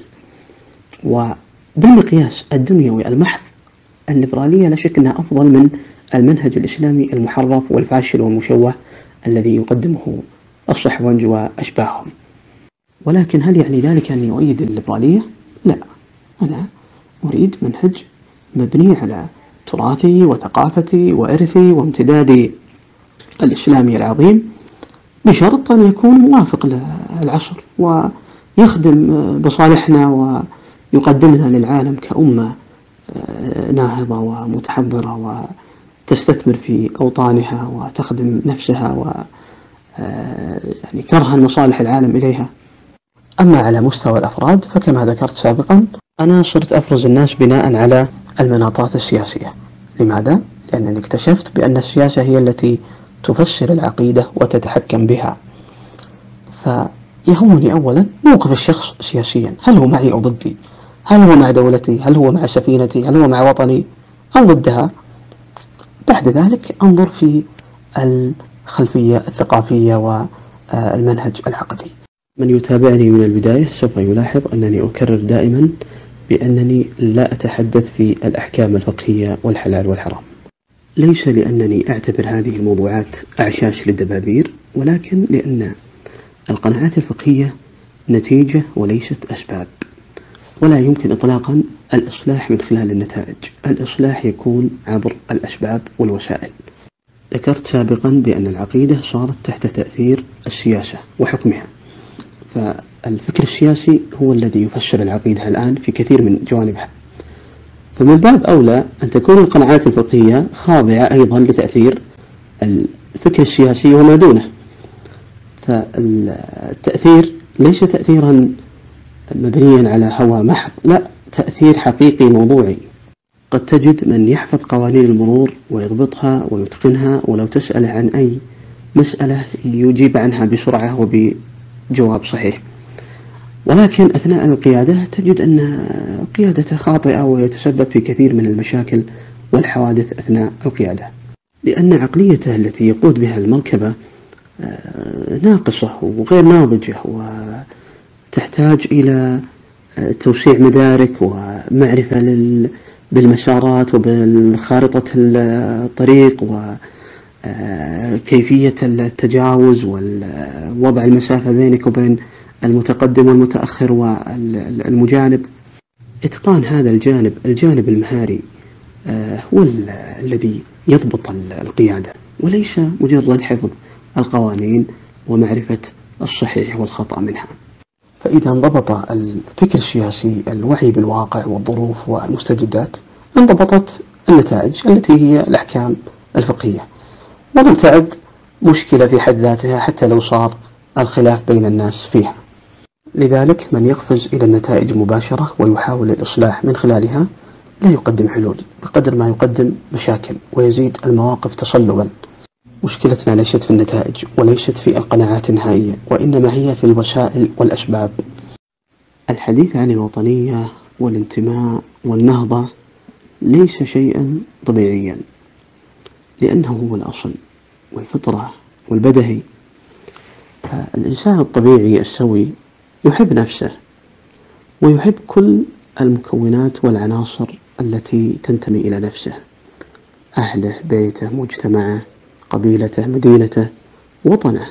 وبالمقياس الدنيوي المحض الليبرالية لا شك أنها أفضل من المنهج الإسلامي المحرف والفاشل والمشوه الذي يقدمه الصحوانج وأشباههم. ولكن هل يعني ذلك أني أؤيد الليبرالية؟ لا، أنا أريد منهج مبني على تراثي وثقافتي وإرثي وامتدادي الإسلامي العظيم، بشرط أن يكون موافق للعصر ويخدم مصالحنا ويقدمنا للعالم كأمة ناهضة ومتحضرة وتستثمر في أوطانها وتخدم نفسها يعني ترهن مصالح العالم إليها. أما على مستوى الأفراد فكما ذكرت سابقا أنا صرت أفرز الناس بناء على المناطات السياسية. لماذا؟ لأنني اكتشفت بأن السياسة هي التي تفسر العقيدة وتتحكم بها. فيهمني أولا موقف الشخص سياسيا، هل هو معي أو ضدي؟ هل هو مع دولتي؟ هل هو مع سفينتي؟ هل هو مع وطني أو ضدها؟ بعد ذلك أنظر في الخلفية الثقافية والمنهج العقدي. من يتابعني من البداية سوف يلاحظ أنني أكرر دائما بأنني لا أتحدث في الأحكام الفقهية والحلال والحرام، ليس لأنني أعتبر هذه الموضوعات أعشاش للدبابير، ولكن لأن القناعات الفقهية نتيجة وليست أسباب، ولا يمكن إطلاقا الإصلاح من خلال النتائج. الإصلاح يكون عبر الأسباب والوسائل. ذكرت سابقا بأن العقيدة صارت تحت تأثير السياسة وحكمها، فالفكر السياسي هو الذي يفسر العقيدة الآن في كثير من جوانبها، فمن باب أولى أن تكون القناعات الفقهية خاضعة أيضا لتأثير الفكر السياسي وما دونه. فالتأثير ليس تأثيرا مبنيا على هوى محض، لا، تأثير حقيقي موضوعي. قد تجد من يحفظ قوانين المرور ويضبطها ويتقنها، ولو تسأل عن أي مسألة يجيب عنها بسرعة وبجواب صحيح، ولكن أثناء القيادة تجد أن قيادته خاطئة ويتسبب في كثير من المشاكل والحوادث أثناء القيادة، لأن عقليته التي يقود بها المركبة ناقصة وغير ناضجة، وتحتاج إلى توسيع مدارك ومعرفة بالمسارات وبالخارطة الطريق وكيفية التجاوز ووضع المسافة بينك وبين المتقدم والمتأخر والمجانب. إتقان هذا الجانب المهاري هو الذي يضبط القيادة، وليس مجرد حفظ القوانين ومعرفة الصحيح والخطأ منها. فإذا انضبط الفكر السياسي الوعي بالواقع والظروف والمستجدات، انضبطت النتائج التي هي الأحكام الفقهية، ولم تعد مشكلة في حد ذاتها حتى لو صار الخلاف بين الناس فيها. لذلك من يقفز إلى النتائج مباشرة ويحاول الإصلاح من خلالها لا يقدم حلول بقدر ما يقدم مشاكل ويزيد المواقف تصلبا. مشكلتنا ليست في النتائج وليست في القناعات النهائية، وإنما هي في الوسائل والأسباب. الحديث عن الوطنية والانتماء والنهضة ليس شيئا طبيعيا، لأنه هو الأصل والفطرة والبدهي. فالإنسان الطبيعي السوي يحب نفسه ويحب كل المكونات والعناصر التي تنتمي إلى نفسه: أهله، بيته، مجتمعه، قبيلته، مدينته، وطنه.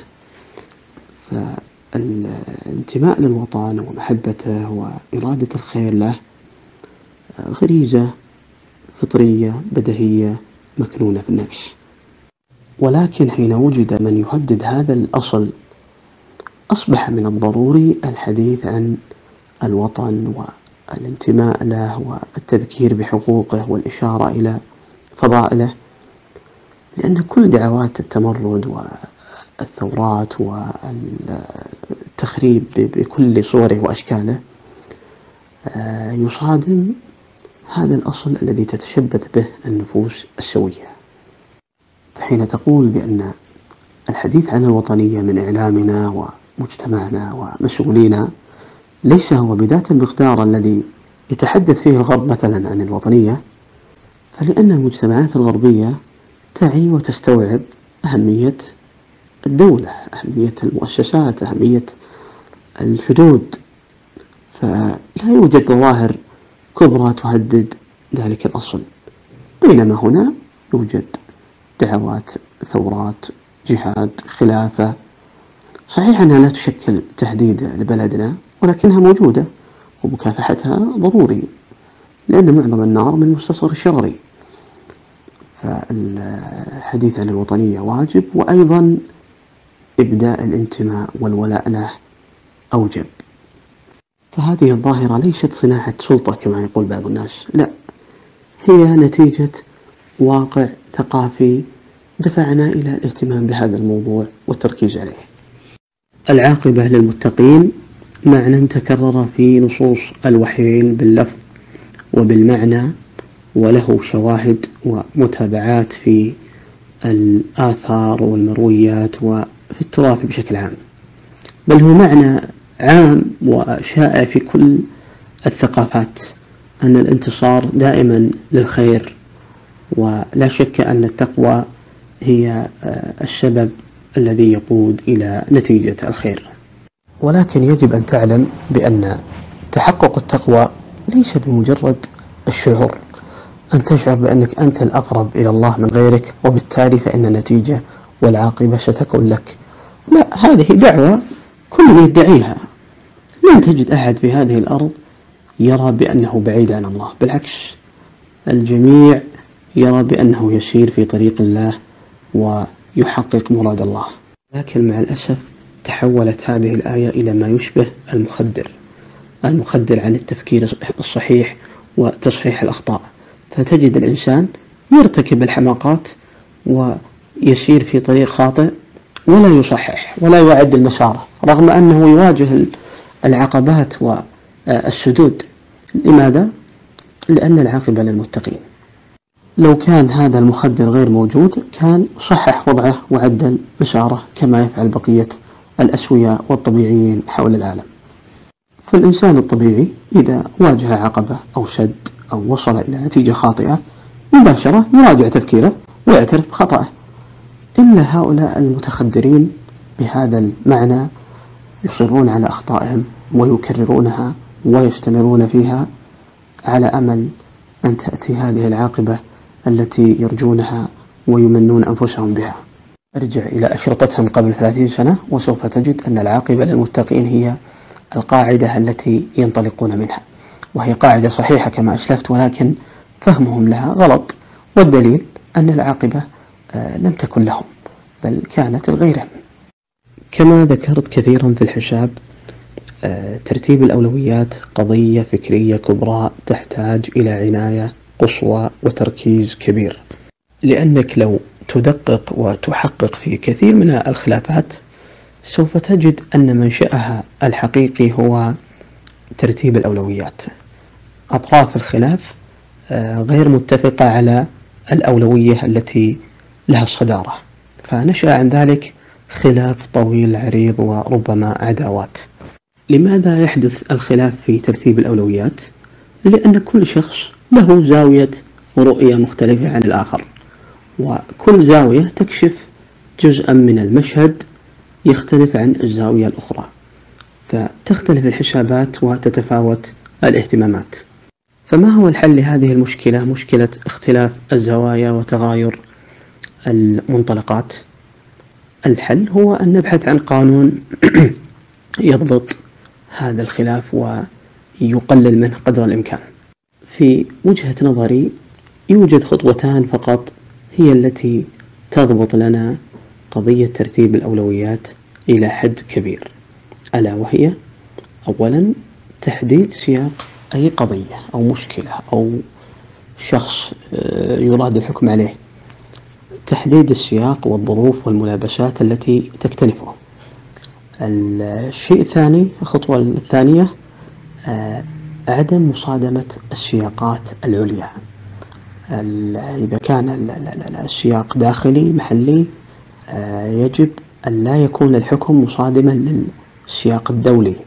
فالانتماء للوطن ومحبته وإرادة الخير له غريزة فطرية بدهية مكنونة في النفس. ولكن حين وجد من يهدد هذا الأصل، أصبح من الضروري الحديث عن الوطن والانتماء له والتذكير بحقوقه والإشارة إلى فضائله، لأن كل دعوات التمرد والثورات والتخريب بكل صوره وأشكاله يصادم هذا الأصل الذي تتشبث به النفوس السوية. فحين تقول بأن الحديث عن الوطنية من إعلامنا ومجتمعنا ومسؤولينا ليس هو بذات المقدار الذي يتحدث فيه الغرب مثلا عن الوطنية، فلأن المجتمعات الغربية تعي وتستوعب أهمية الدولة، أهمية المؤسسات، أهمية الحدود، فلا يوجد ظواهر كبرى تهدد ذلك الأصل. بينما هنا يوجد دعوات، ثورات، جهاد، خلافة، صحيح أنها لا تشكل تهديد لبلدنا ولكنها موجودة ومكافحتها ضروري، لأن معظم النار من مستصغر الشرري. فالحديث عن الوطنية واجب، وأيضا إبداء الانتماء والولاء له أوجب. فهذه الظاهرة ليست صناعة سلطة كما يقول بعض الناس، لا، هي نتيجة واقع ثقافي دفعنا إلى الاهتمام بهذا الموضوع والتركيز عليه. العاقبة للمتقين معنى تكرر في نصوص الوحيين باللفظ وبالمعنى، وله شواهد ومتابعات في الآثار والمرويات وفي التراث بشكل عام، بل هو معنى عام وشائع في كل الثقافات، أن الانتصار دائما للخير، ولا شك أن التقوى هي السبب الذي يقود إلى نتيجة الخير. ولكن يجب أن تعلم بأن تحقق التقوى ليس بمجرد الشعور، أن تشعر بأنك أنت الأقرب إلى الله من غيرك وبالتالي فإن النتيجة والعاقبة ستكون لك. لا، هذه دعوة كل يدعيها. لن تجد أحد في هذه الأرض يرى بأنه بعيد عن الله، بالعكس الجميع يرى بأنه يسير في طريق الله ويحقق مراد الله. لكن مع الأسف تحولت هذه الآية إلى ما يشبه المخدر عن التفكير الصحيح وتصحيح الأخطاء، فتجد الإنسان يرتكب الحماقات ويسير في طريق خاطئ ولا يصحح ولا يعدل مساره، رغم أنه يواجه العقبات والسدود. لماذا؟ لأن العاقبة للمتقين. لو كان هذا المخدر غير موجود كان صحح وضعه وعدل مساره كما يفعل بقية الأسوياء والطبيعيين حول العالم. فالإنسان الطبيعي إذا واجه عقبة أو سد أو وصل إلى نتيجة خاطئة مباشرة يراجع تفكيره ويعترف بخطأه. إلا هؤلاء المتخدرين بهذا المعنى يصرون على أخطائهم ويكررونها ويستمرون فيها على أمل أن تأتي هذه العاقبة التي يرجونها ويمنون أنفسهم بها. ارجع إلى أشرطتهم قبل 30 سنة وسوف تجد أن العاقبة للمتقين هي القاعدة التي ينطلقون منها، وهي قاعدة صحيحة كما أسلفت، ولكن فهمهم لها غلط. والدليل أن العاقبة لم تكن لهم بل كانت لغيرهم. كما ذكرت كثيرا في الحساب، ترتيب الأولويات قضية فكرية كبرى تحتاج إلى عناية قصوى وتركيز كبير، لأنك لو تدقق وتحقق في كثير من الخلافات سوف تجد أن منشأها الحقيقي هو ترتيب الأولويات. أطراف الخلاف غير متفقة على الأولوية التي لها الصدارة، فنشأ عن ذلك خلاف طويل عريض وربما عداوات. لماذا يحدث الخلاف في ترتيب الأولويات؟ لأن كل شخص له زاوية ورؤية مختلفة عن الآخر، وكل زاوية تكشف جزءا من المشهد يختلف عن الزاوية الأخرى، فتختلف الحسابات وتتفاوت الاهتمامات. فما هو الحل لهذه المشكلة، مشكلة اختلاف الزوايا وتغاير المنطلقات؟ الحل هو أن نبحث عن قانون يضبط هذا الخلاف ويقلل منه قدر الإمكان. في وجهة نظري يوجد خطوتان فقط هي التي تضبط لنا قضية ترتيب الأولويات إلى حد كبير، ألا وهي: أولا تحديد سياق أي قضية أو مشكلة أو شخص يراد الحكم عليه، تحديد السياق والظروف والملابسات التي تكتنفه. الشيء الثاني، الخطوة الثانية، عدم مصادمة السياقات العليا. إذا كان السياق داخلي محلي يجب أن لا يكون الحكم مصادما للسياق الدولي،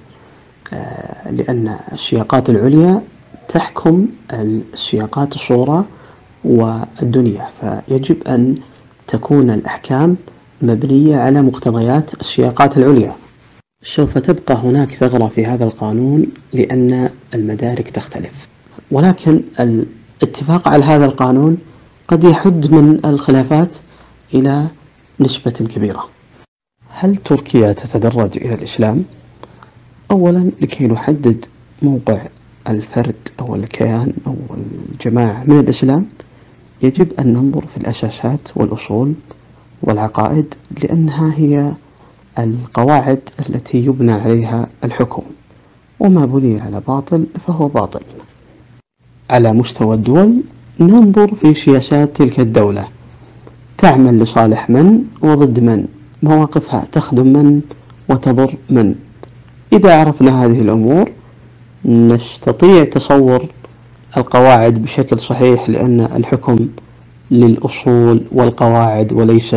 لأن السياقات العليا تحكم السياقات الصغرى والدنيا، فيجب أن تكون الأحكام مبنية على مقتضيات السياقات العليا. سوف تبقى هناك ثغرة في هذا القانون لأن المدارك تختلف، ولكن الاتفاق على هذا القانون قد يحد من الخلافات إلى نسبة كبيرة. هل تركيا تتدرج إلى الإسلام؟ أولا، لكي نحدد موقع الفرد أو الكيان أو الجماعة من الإسلام يجب أن ننظر في الأساسات والأصول والعقائد، لأنها هي القواعد التي يبنى عليها الحكم، وما بني على باطل فهو باطل. على مستوى الدول ننظر في سياسات تلك الدولة تعمل لصالح من وضد من، مواقفها تخدم من وتضر من. إذا عرفنا هذه الأمور نستطيع تصور القواعد بشكل صحيح، لأن الحكم للأصول والقواعد وليس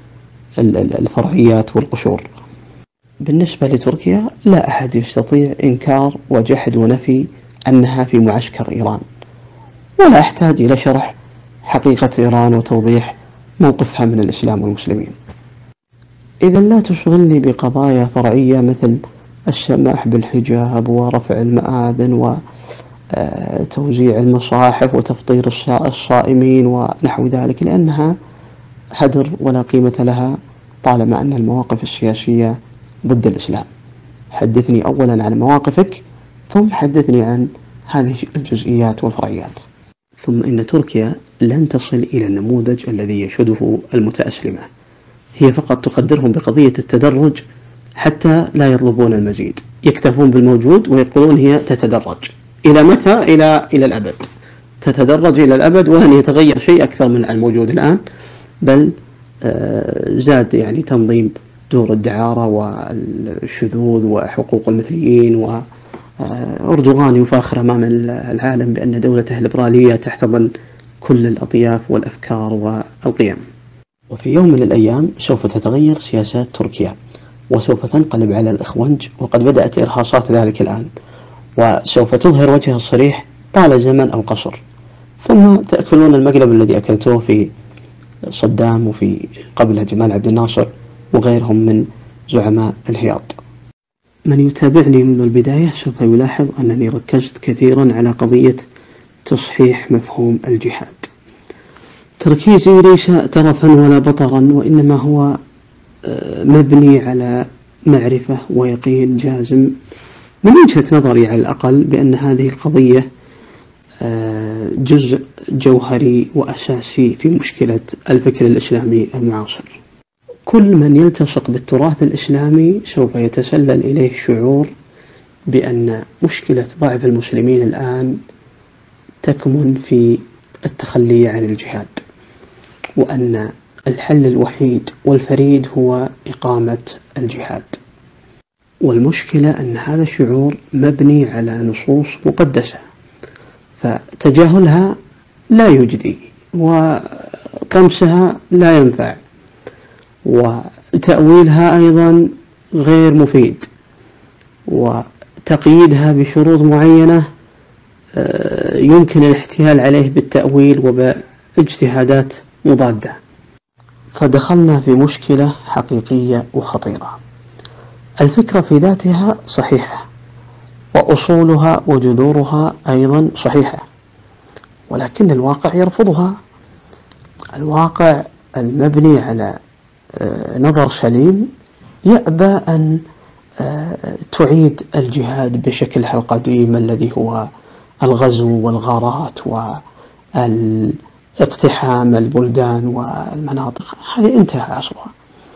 للفرعيات والقشور. بالنسبة لتركيا لا أحد يستطيع إنكار وجحد ونفي أنها في معسكر إيران، ولا أحتاج إلى شرح حقيقة إيران وتوضيح موقفها من الإسلام والمسلمين. إذا لا تشغلني بقضايا فرعية مثل السماح بالحجاب ورفع المآذن وتوزيع المصاحف وتفطير الصائمين ونحو ذلك، لأنها هدر ولا قيمة لها طالما أن المواقف السياسية ضد الإسلام. حدثني أولا عن مواقفك، ثم حدثني عن هذه الجزئيات والفرعيات. ثم إن تركيا لن تصل إلى النموذج الذي يشهده المتأسلمة، هي فقط تقدرهم بقضية التدرج حتى لا يطلبون المزيد، يكتفون بالموجود ويقولون هي تتدرج. إلى متى؟ إلى الأبد، تتدرج إلى الأبد، ولن يتغير شيء أكثر من الموجود الآن، بل زاد يعني تنظيم دور الدعارة والشذوذ وحقوق المثليين، وأردوغان يفاخر أمام العالم بأن دولته الليبرالية تحتضن كل الأطياف والأفكار والقيم. وفي يوم من الأيام سوف تتغير سياسات تركيا وسوف تنقلب على الإخوانج، وقد بدأت إرهاصات ذلك الآن، وسوف تظهر وجهها الصريح طال زمن أو قصر، ثم تأكلون المقلب الذي أكلتوه في صدام وفي قبلها جمال عبد الناصر وغيرهم من زعماء الهياط. من يتابعني منذ البداية سوف يلاحظ أنني ركزت كثيرا على قضية تصحيح مفهوم الجهاد. تركيزي ليس ترفا ولا بطرا، وإنما هو مبني على معرفة ويقين جازم من وجهة نظري على الأقل بأن هذه القضية جزء جوهري وأساسي في مشكلة الفكر الإسلامي المعاصر. كل من يلتصق بالتراث الإسلامي سوف يتسلل إليه شعور بأن مشكلة ضعف المسلمين الآن تكمن في التخلي عن الجهاد، وأن الحل الوحيد والفريد هو إقامة الجهاد. والمشكلة أن هذا الشعور مبني على نصوص مقدسة، فتجاهلها لا يجدي، وطمسها لا ينفع، وتأويلها أيضا غير مفيد، وتقييدها بشروط معينة يمكن الاحتيال عليه بالتأويل وباجتهادات مضادة. فدخلنا في مشكلة حقيقية وخطيرة. الفكرة في ذاتها صحيحة، وأصولها وجذورها أيضا صحيحة، ولكن الواقع يرفضها. الواقع المبني على نظر سليم يأبى أن تعيد الجهاد بشكلها القديم الذي هو الغزو والغارات والاقتحام البلدان والمناطق. هذه انتهى عصرها.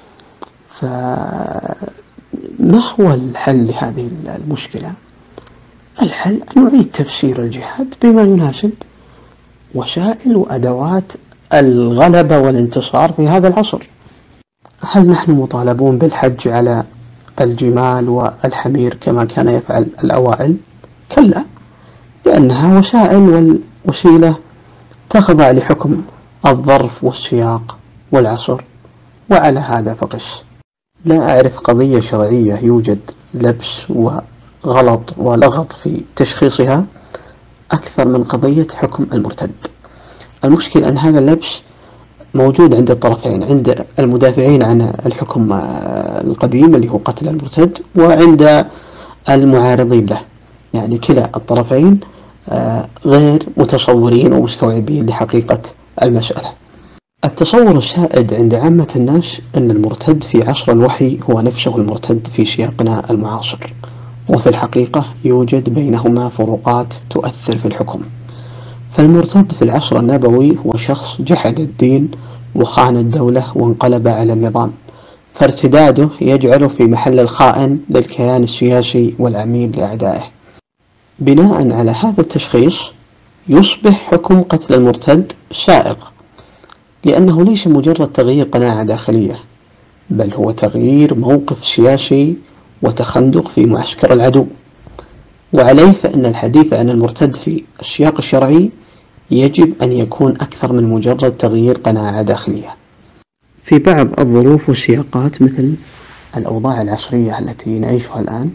فما هو الحل لهذه المشكلة؟ الحل أن نعيد تفسير الجهاد بما يناسب وسائل وأدوات الغلبة والانتصار في هذا العصر. هل نحن مطالبون بالحج على الجمال والحمير كما كان يفعل الأوائل؟ كلا، لأنها وسائل، والوسيلة تخضع لحكم الظرف والسياق والعصر، وعلى هذا فقس. لا أعرف قضية شرعية يوجد لبس وغلط ولغط في تشخيصها أكثر من قضية حكم المرتد. المشكلة أن هذا اللبس موجود عند الطرفين، عند المدافعين عن الحكم القديم اللي هو قتل المرتد، وعند المعارضين له. يعني كلا الطرفين غير متصورين ومستوعبين لحقيقة المسألة. التصور السائد عند عامة الناس أن المرتد في عصر الوحي هو نفسه المرتد في سياقنا المعاصر، وفي الحقيقة يوجد بينهما فروقات تؤثر في الحكم. فالمرتد في العصر النبوي هو شخص جحد الدين وخان الدولة وانقلب على النظام، فارتداده يجعله في محل الخائن للكيان السياسي والعميل لأعدائه. بناء على هذا التشخيص يصبح حكم قتل المرتد سائغ، لأنه ليس مجرد تغيير قناعة داخلية، بل هو تغيير موقف سياسي وتخندق في معسكر العدو. وعليه فإن الحديث عن المرتد في السياق الشرعي يجب أن يكون أكثر من مجرد تغيير قناعة داخلية. في بعض الظروف والسياقات مثل الأوضاع العصرية التي نعيشها الآن،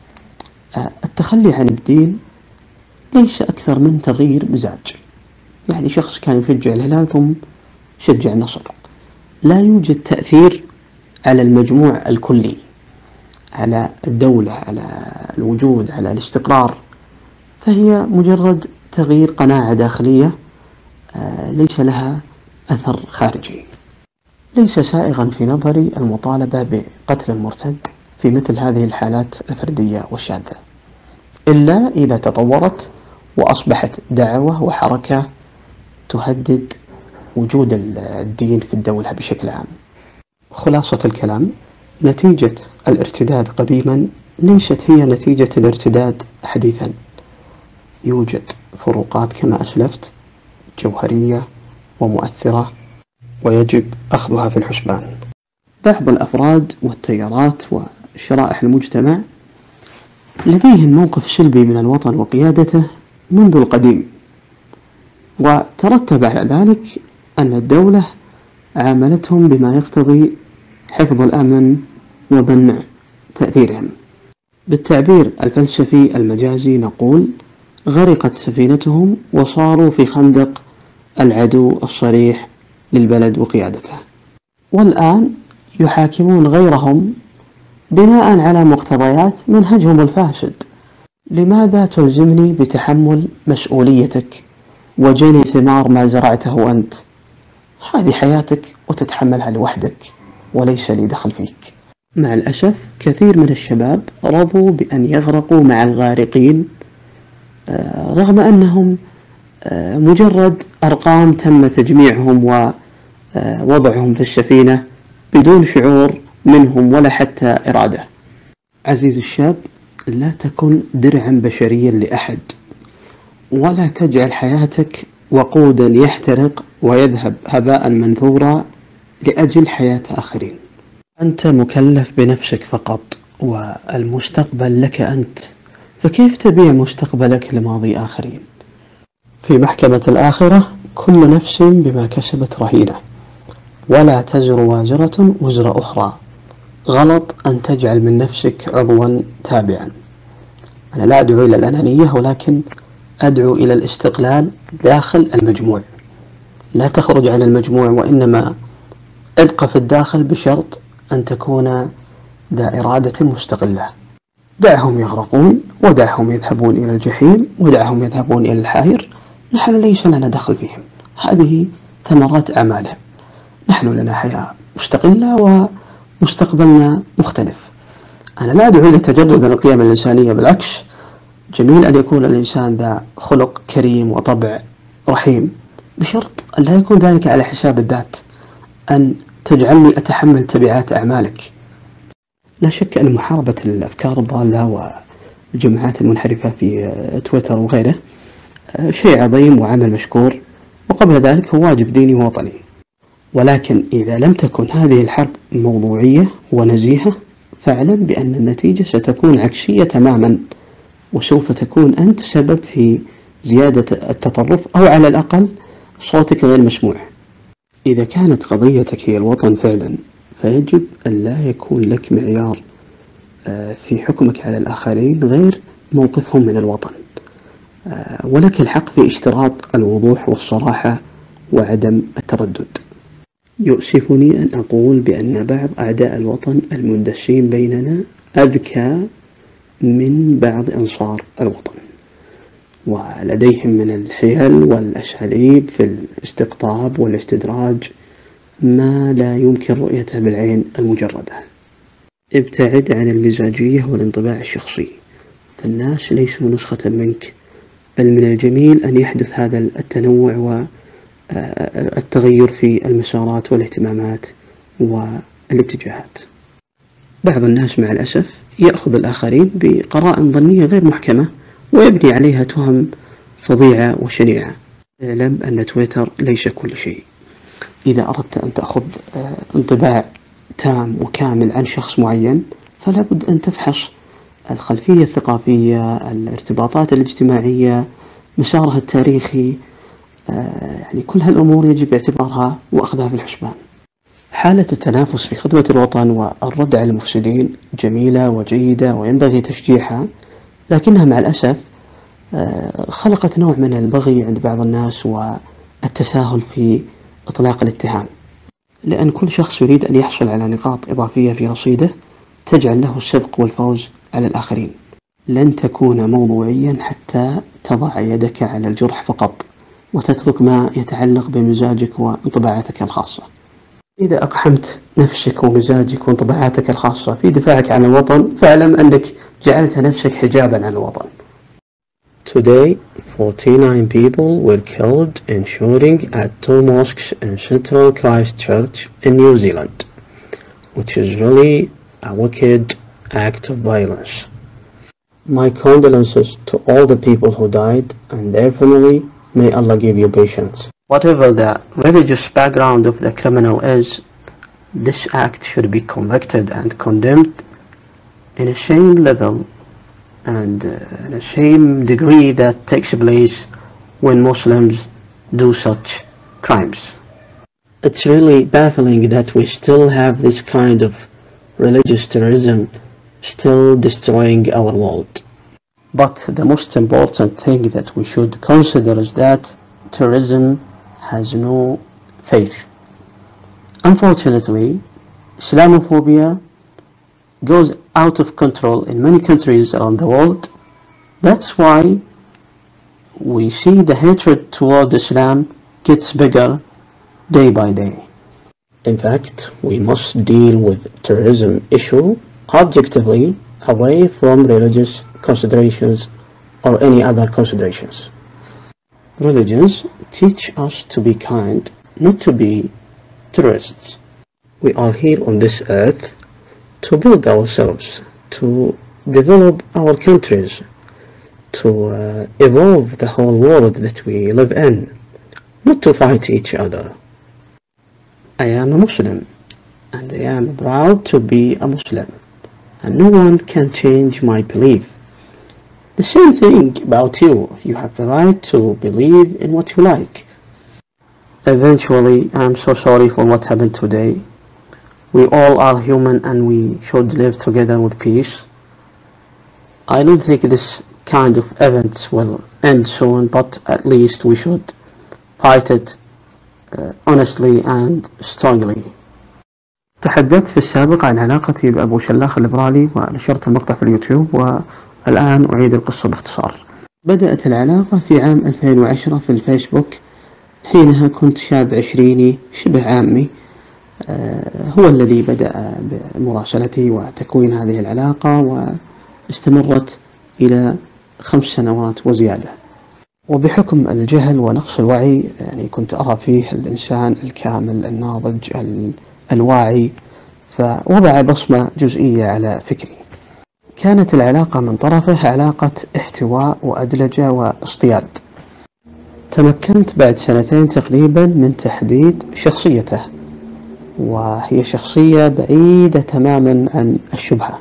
التخلي عن الدين ليس أكثر من تغيير مزاج. يعني شخص كان يشجع الهلال ثم شجع النصر، لا يوجد تأثير على المجموع الكلي، على الدولة، على الوجود، على الاستقرار. فهي مجرد تغيير قناعة داخلية ليس لها أثر خارجي. ليس سائغا في نظري المطالبة بقتل المرتد في مثل هذه الحالات الفردية والشاذة، إلا إذا تطورت وأصبحت دعوة وحركة تهدد وجود الدين في الدولة بشكل عام. خلاصة الكلام، نتيجة الارتداد قديما ليست هي نتيجة الارتداد حديثا. يوجد فروقات كما أسلفت جوهرية ومؤثرة، ويجب أخذها في الحسبان. بعض الأفراد والتيارات وشرائح المجتمع لديهم موقف سلبي من الوطن وقيادته منذ القديم، وترتب على ذلك أن الدولة عاملتهم بما يقتضي حفظ الأمن ومنع تأثيرهم. بالتعبير الفلسفي المجازي نقول: غرقت سفينتهم وصاروا في خندق العدو الصريح للبلد وقيادته، والآن يحاكمون غيرهم بناء على مقتضيات منهجهم الفاسد. لماذا تلزمني بتحمل مسؤوليتك وجني ثمار ما زرعته أنت؟ هذه حياتك وتتحملها لوحدك وليس لي دخل فيك. مع الأسف كثير من الشباب رضوا بأن يغرقوا مع الغارقين، رغم أنهم مجرد أرقام تم تجميعهم ووضعهم في السفينة بدون شعور منهم ولا حتى إرادة. عزيز الشاب، لا تكن درعا بشريا لأحد، ولا تجعل حياتك وقودا يحترق ويذهب هباء منثورا لأجل حياة آخرين. أنت مكلف بنفسك فقط، والمستقبل لك أنت، فكيف تبيع مستقبلك لماضي آخرين؟ في محكمة الآخرة كل نفس بما كسبت رهينة، ولا تزر وازرة وزر أخرى. غلط أن تجعل من نفسك عضوا تابعا. أنا لا أدعو إلى الأنانية، ولكن أدعو إلى الاستقلال داخل المجموع. لا تخرج عن المجموع، وإنما ابقى في الداخل بشرط أن تكون ذا إرادة مستقلة. دعهم يغرقون، ودعهم يذهبون إلى الجحيم، ودعهم يذهبون إلى الحائر. نحن ليس لنا دخل فيهم، هذه ثمرات أعمالهم. نحن لنا حياة مستقلة ومستقبلنا مختلف. أنا لا أدعو إلى تجرد من القيم الإنسانية، بالعكس، جميل أن يكون الإنسان ذا خلق كريم وطبع رحيم، بشرط أن لا يكون ذلك على حساب الذات، أن تجعلني أتحمل تبعات أعمالك. لا شك أن محاربة الأفكار الضالة والجماعات المنحرفة في تويتر وغيره شيء عظيم وعمل مشكور، وقبل ذلك هو واجب ديني ووطني. ولكن إذا لم تكن هذه الحرب موضوعية ونزيهة، فاعلم بأن النتيجة ستكون عكسية تماما، وسوف تكون أنت سبب في زيادة التطرف، أو على الأقل صوتك غير مسموع. إذا كانت قضيتك هي الوطن فعلا، فيجب أن لا يكون لك معيار في حكمك على الآخرين غير موقفهم من الوطن، ولك الحق في اشتراط الوضوح والصراحة وعدم التردد. يؤسفني أن أقول بأن بعض أعداء الوطن المندسين بيننا أذكى من بعض أنصار الوطن، ولديهم من الحيل والأساليب في الاستقطاب والاستدراج ما لا يمكن رؤيته بالعين المجردة. ابتعد عن المزاجية والانطباع الشخصي، فالناس ليسوا نسخة منك، بل من الجميل أن يحدث هذا التنوع والتغير في المسارات والاهتمامات والاتجاهات. بعض الناس مع الأسف يأخذ الآخرين بقرائن ظنية غير محكمة ويبني عليها تهم فظيعة وشنيعة. اعلم أن تويتر ليس كل شيء. إذا أردت أن تأخذ انطباع تام وكامل عن شخص معين، فلا بد أن تفحص الخلفية الثقافية، الارتباطات الاجتماعية، مساره التاريخي، يعني كل هالأمور يجب اعتبارها وأخذها في الحسبان. حالة التنافس في خدمة الوطن والرد على المفسدين جميلة وجيدة وينبغي تشجيعها، لكنها مع الأسف خلقت نوع من البغي عند بعض الناس والتساهل في إطلاق الاتهام، لأن كل شخص يريد أن يحصل على نقاط إضافية في رصيده تجعل له السبق والفوز على الآخرين. لن تكون موضوعيا حتى تضع يدك على الجرح فقط وتترك ما يتعلق بمزاجك وانطباعاتك الخاصة. إذا أقحمت نفسك ومزاجك وانطباعاتك الخاصة في دفاعك عن الوطن، فاعلم أنك جعلت نفسك حجابا عن الوطن. Today, 49 people were killed in shooting at 2 mosques in central Christchurch in New Zealand, which is really a wicked act of violence. My condolences to all the people who died and their family. May Allah give you patience. Whatever the religious background of the criminal is, this act should be convicted and condemned in a same level and in a same degree that takes place when Muslims do such crimes. It's really baffling that we still have this kind of religious terrorism still destroying our world. But the most important thing that we should consider is that terrorism has no faith. Unfortunately, Islamophobia goes out of control in many countries around the world. That's why we see the hatred toward Islam gets bigger day by day. In fact, we must deal with terrorism issue objectively, away from religious considerations or any other considerations. religions teach us to be kind, not to be terrorists. We are here on this earth to build ourselves, to develop our countries, to evolve the whole world that we live in, not to fight each other. I am a Muslim, and I am proud to be a Muslim, and no one can change my belief. The same thing about you. You have the right to believe in what you like. Eventually, I'm so sorry for what happened today. We all are human and we should live together with peace. I don't think this kind of events will end soon, but at least we should fight it honestly and strongly. تحدثت في السابق عن علاقتي بأبو شلاخ الليبرالي ونشرت المقطع في اليوتيوب، والآن أعيد القصة باختصار. بدأت العلاقة في عام 2010 في الفيسبوك. حينها كنت شاب عشريني شبه عامي، هو الذي بدأ بمراسلتي وتكوين هذه العلاقة، واستمرت إلى 5 سنوات وزيادة. وبحكم الجهل ونقص الوعي يعني كنت أرى فيه الإنسان الكامل الناضج الواعي، فوضع بصمة جزئية على فكري. كانت العلاقة من طرفه علاقة احتواء وأدلجة واصطياد. تمكنت بعد 2 تقريبا من تحديد شخصيته، وهي شخصية بعيدة تماما عن الشبهة.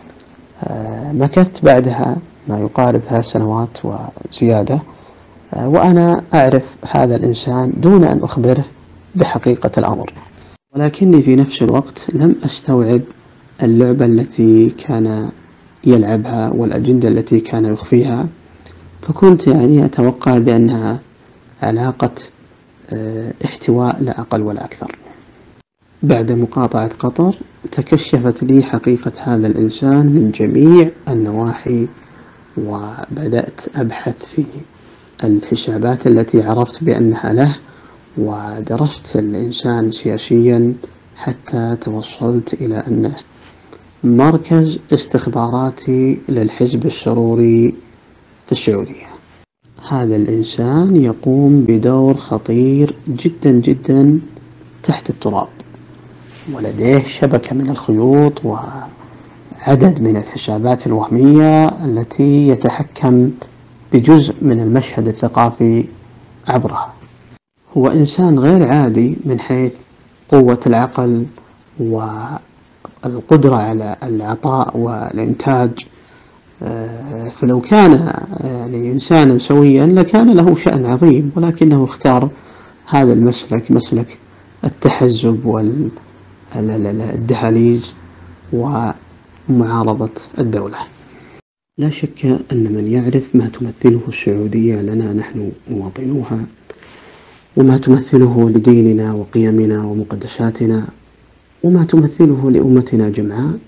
مكثت بعدها ما يقارب 3 سنوات وزيادة وأنا أعرف هذا الإنسان دون أن أخبره بحقيقة الأمر، ولكني في نفس الوقت لم أستوعب اللعبة التي كان يلعبها والأجندة التي كان يخفيها، فكنت يعني أتوقع بأنها علاقة احتواء لا أقل ولا أكثر. بعد مقاطعة قطر تكشفت لي حقيقة هذا الإنسان من جميع النواحي، وبدأت أبحث في الحسابات التي عرفت بأنها له، ودرست الإنسان سياسيا حتى توصلت إلى أنه مركز استخباراتي للحزب السروري في السعودية. هذا الإنسان يقوم بدور خطير جدا جدا تحت التراب، ولديه شبكة من الخيوط وعدد من الحسابات الوهمية التي يتحكم بجزء من المشهد الثقافي عبرها. هو إنسان غير عادي من حيث قوة العقل والقدرة على العطاء والإنتاج، فلو كان يعني إنسانا سويا لكان له شأن عظيم، ولكنه اختار هذا المسلك، مسلك التحزب والدهاليز ومعارضة الدولة. لا شك أن من يعرف ما تمثله السعودية لنا نحن مواطنوها، وما تمثله لديننا وقيمنا ومقدساتنا، وما تمثله لأمتنا جمعاء،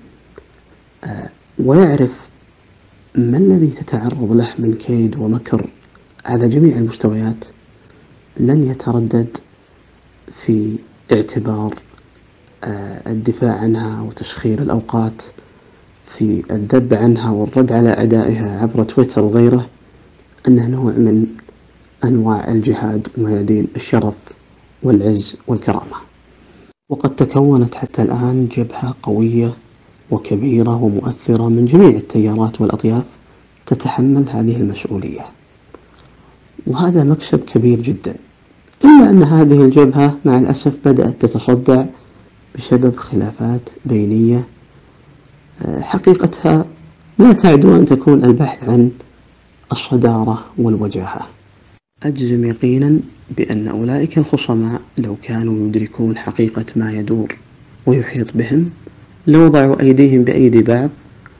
ويعرف ما الذي تتعرض له من كيد ومكر على جميع المستويات، لن يتردد في اعتبار الدفاع عنها وتسخير الأوقات، في الذب عنها والرد على أعدائها عبر تويتر وغيره، أنه نوع من أنواع الجهاد وميادين الشرف والعز والكرامة. وقد تكونت حتى الآن جبهة قوية وكبيرة ومؤثرة من جميع التيارات والأطياف تتحمل هذه المسؤولية، وهذا مكسب كبير جدا. إلا أن هذه الجبهة مع الأسف بدأت تتصدع بسبب خلافات بينية حقيقتها لا تعدو أن تكون البحث عن الصدارة والوجاهة. أجزم يقينا بأن أولئك الخصماء لو كانوا يدركون حقيقة ما يدور ويحيط بهم لوضعوا أيديهم بأيدي بعض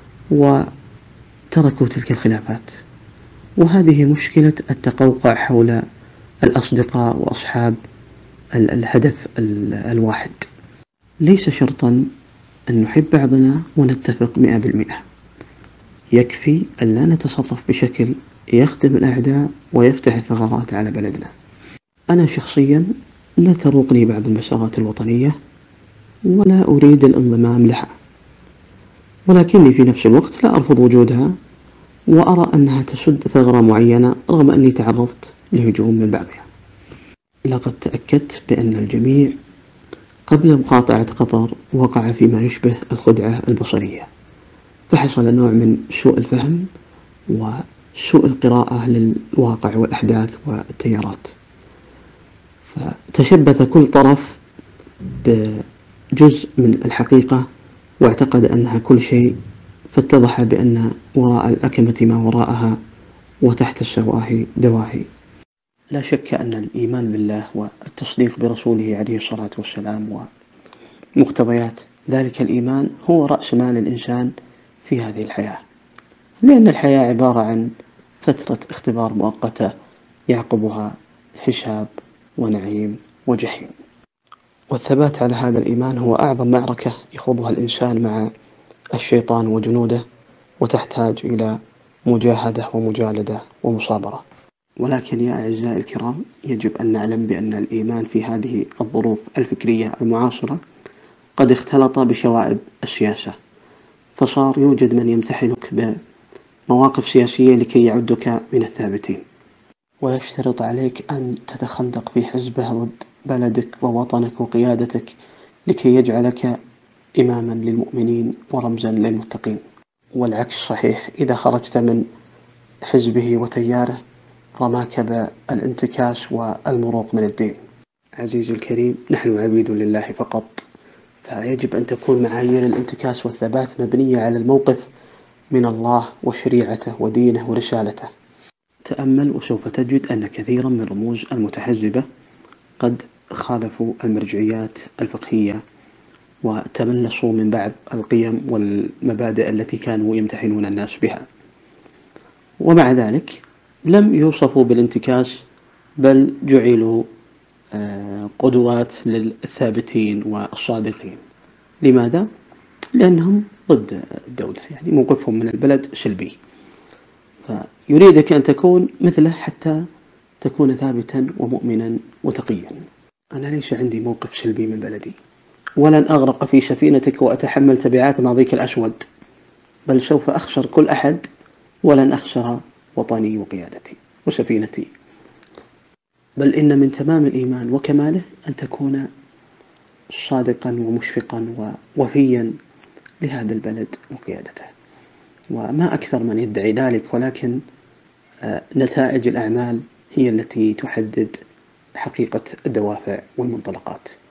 وتركوا تلك الخلافات. وهذه مشكلة التقوقع حول الأصدقاء وأصحاب الهدف الواحد. ليس شرطا أن نحب بعضنا ونتفق 100%، يكفي أن لا نتصرف بشكل يخدم الأعداء ويفتح الثغرات على بلدنا. أنا شخصيا لا تروقني بعض المسارات الوطنية ولا أريد الانضمام لها، ولكني في نفس الوقت لا أرفض وجودها وأرى أنها تسد ثغرة معينة رغم أني تعرضت لهجوم من بعضها. لقد تأكدت بأن الجميع قبل مقاطعة قطر وقع فيما يشبه الخدعة البصرية، فحصل نوع من سوء الفهم وسوء القراءة للواقع والأحداث والتيارات، فتشبث كل طرف بجزء من الحقيقة واعتقد أنها كل شيء، فاتضح بأن وراء الأكمة ما وراءها وتحت الشواهي دواهي. لا شك أن الإيمان بالله والتصديق برسوله عليه الصلاة والسلام ومقتضيات ذلك الإيمان هو رأس مال الإنسان في هذه الحياة، لأن الحياة عبارة عن فترة اختبار مؤقتة يعقبها حساب ونعيم وجحيم. والثبات على هذا الإيمان هو أعظم معركة يخوضها الإنسان مع الشيطان وجنوده، وتحتاج إلى مجاهدة ومجالدة ومصابرة. ولكن يا أعزائي الكرام، يجب أن نعلم بأن الإيمان في هذه الظروف الفكرية المعاصرة قد اختلط بشوائب السياسة، فصار يوجد من يمتحنك بمواقف سياسية لكي يعدك من الثابتين، ويشترط عليك أن تتخندق في حزبه ضد بلدك ووطنك وقيادتك لكي يجعلك إماما للمؤمنين ورمزا للمتقين. والعكس صحيح، إذا خرجت من حزبه وتياره رماك بالانتكاس والمروق من الدين. عزيزي الكريم، نحن عبيد لله فقط، فيجب أن تكون معايير الانتكاس والثبات مبنية على الموقف من الله وشريعته ودينه ورسالته. تأمل وسوف تجد أن كثيرا من رموز المتحزبة قد خالفوا المرجعيات الفقهية وتملصوا من بعض القيم والمبادئ التي كانوا يمتحنون الناس بها، ومع ذلك لم يوصفوا بالانتكاس، بل جعلوا قدوات للثابتين والصادقين. لماذا؟ لأنهم ضد الدولة، يعني موقفهم من البلد سلبي، فيريدك أن تكون مثله حتى تكون ثابتا ومؤمنا وتقيا. أنا ليس عندي موقف سلبي من بلدي، ولن أغرق في سفينتك وأتحمل تبعات ماضيك الأسود، بل سوف أخسر كل أحد ولن أخسر وطني وقيادتي وسفينتي. بل إن من تمام الإيمان وكماله أن تكون صادقا ومشفقا ووفيا لهذا البلد وقيادته، وما أكثر من يدعي ذلك، ولكن نتائج الأعمال هي التي تحدد حقيقة الدوافع والمنطلقات.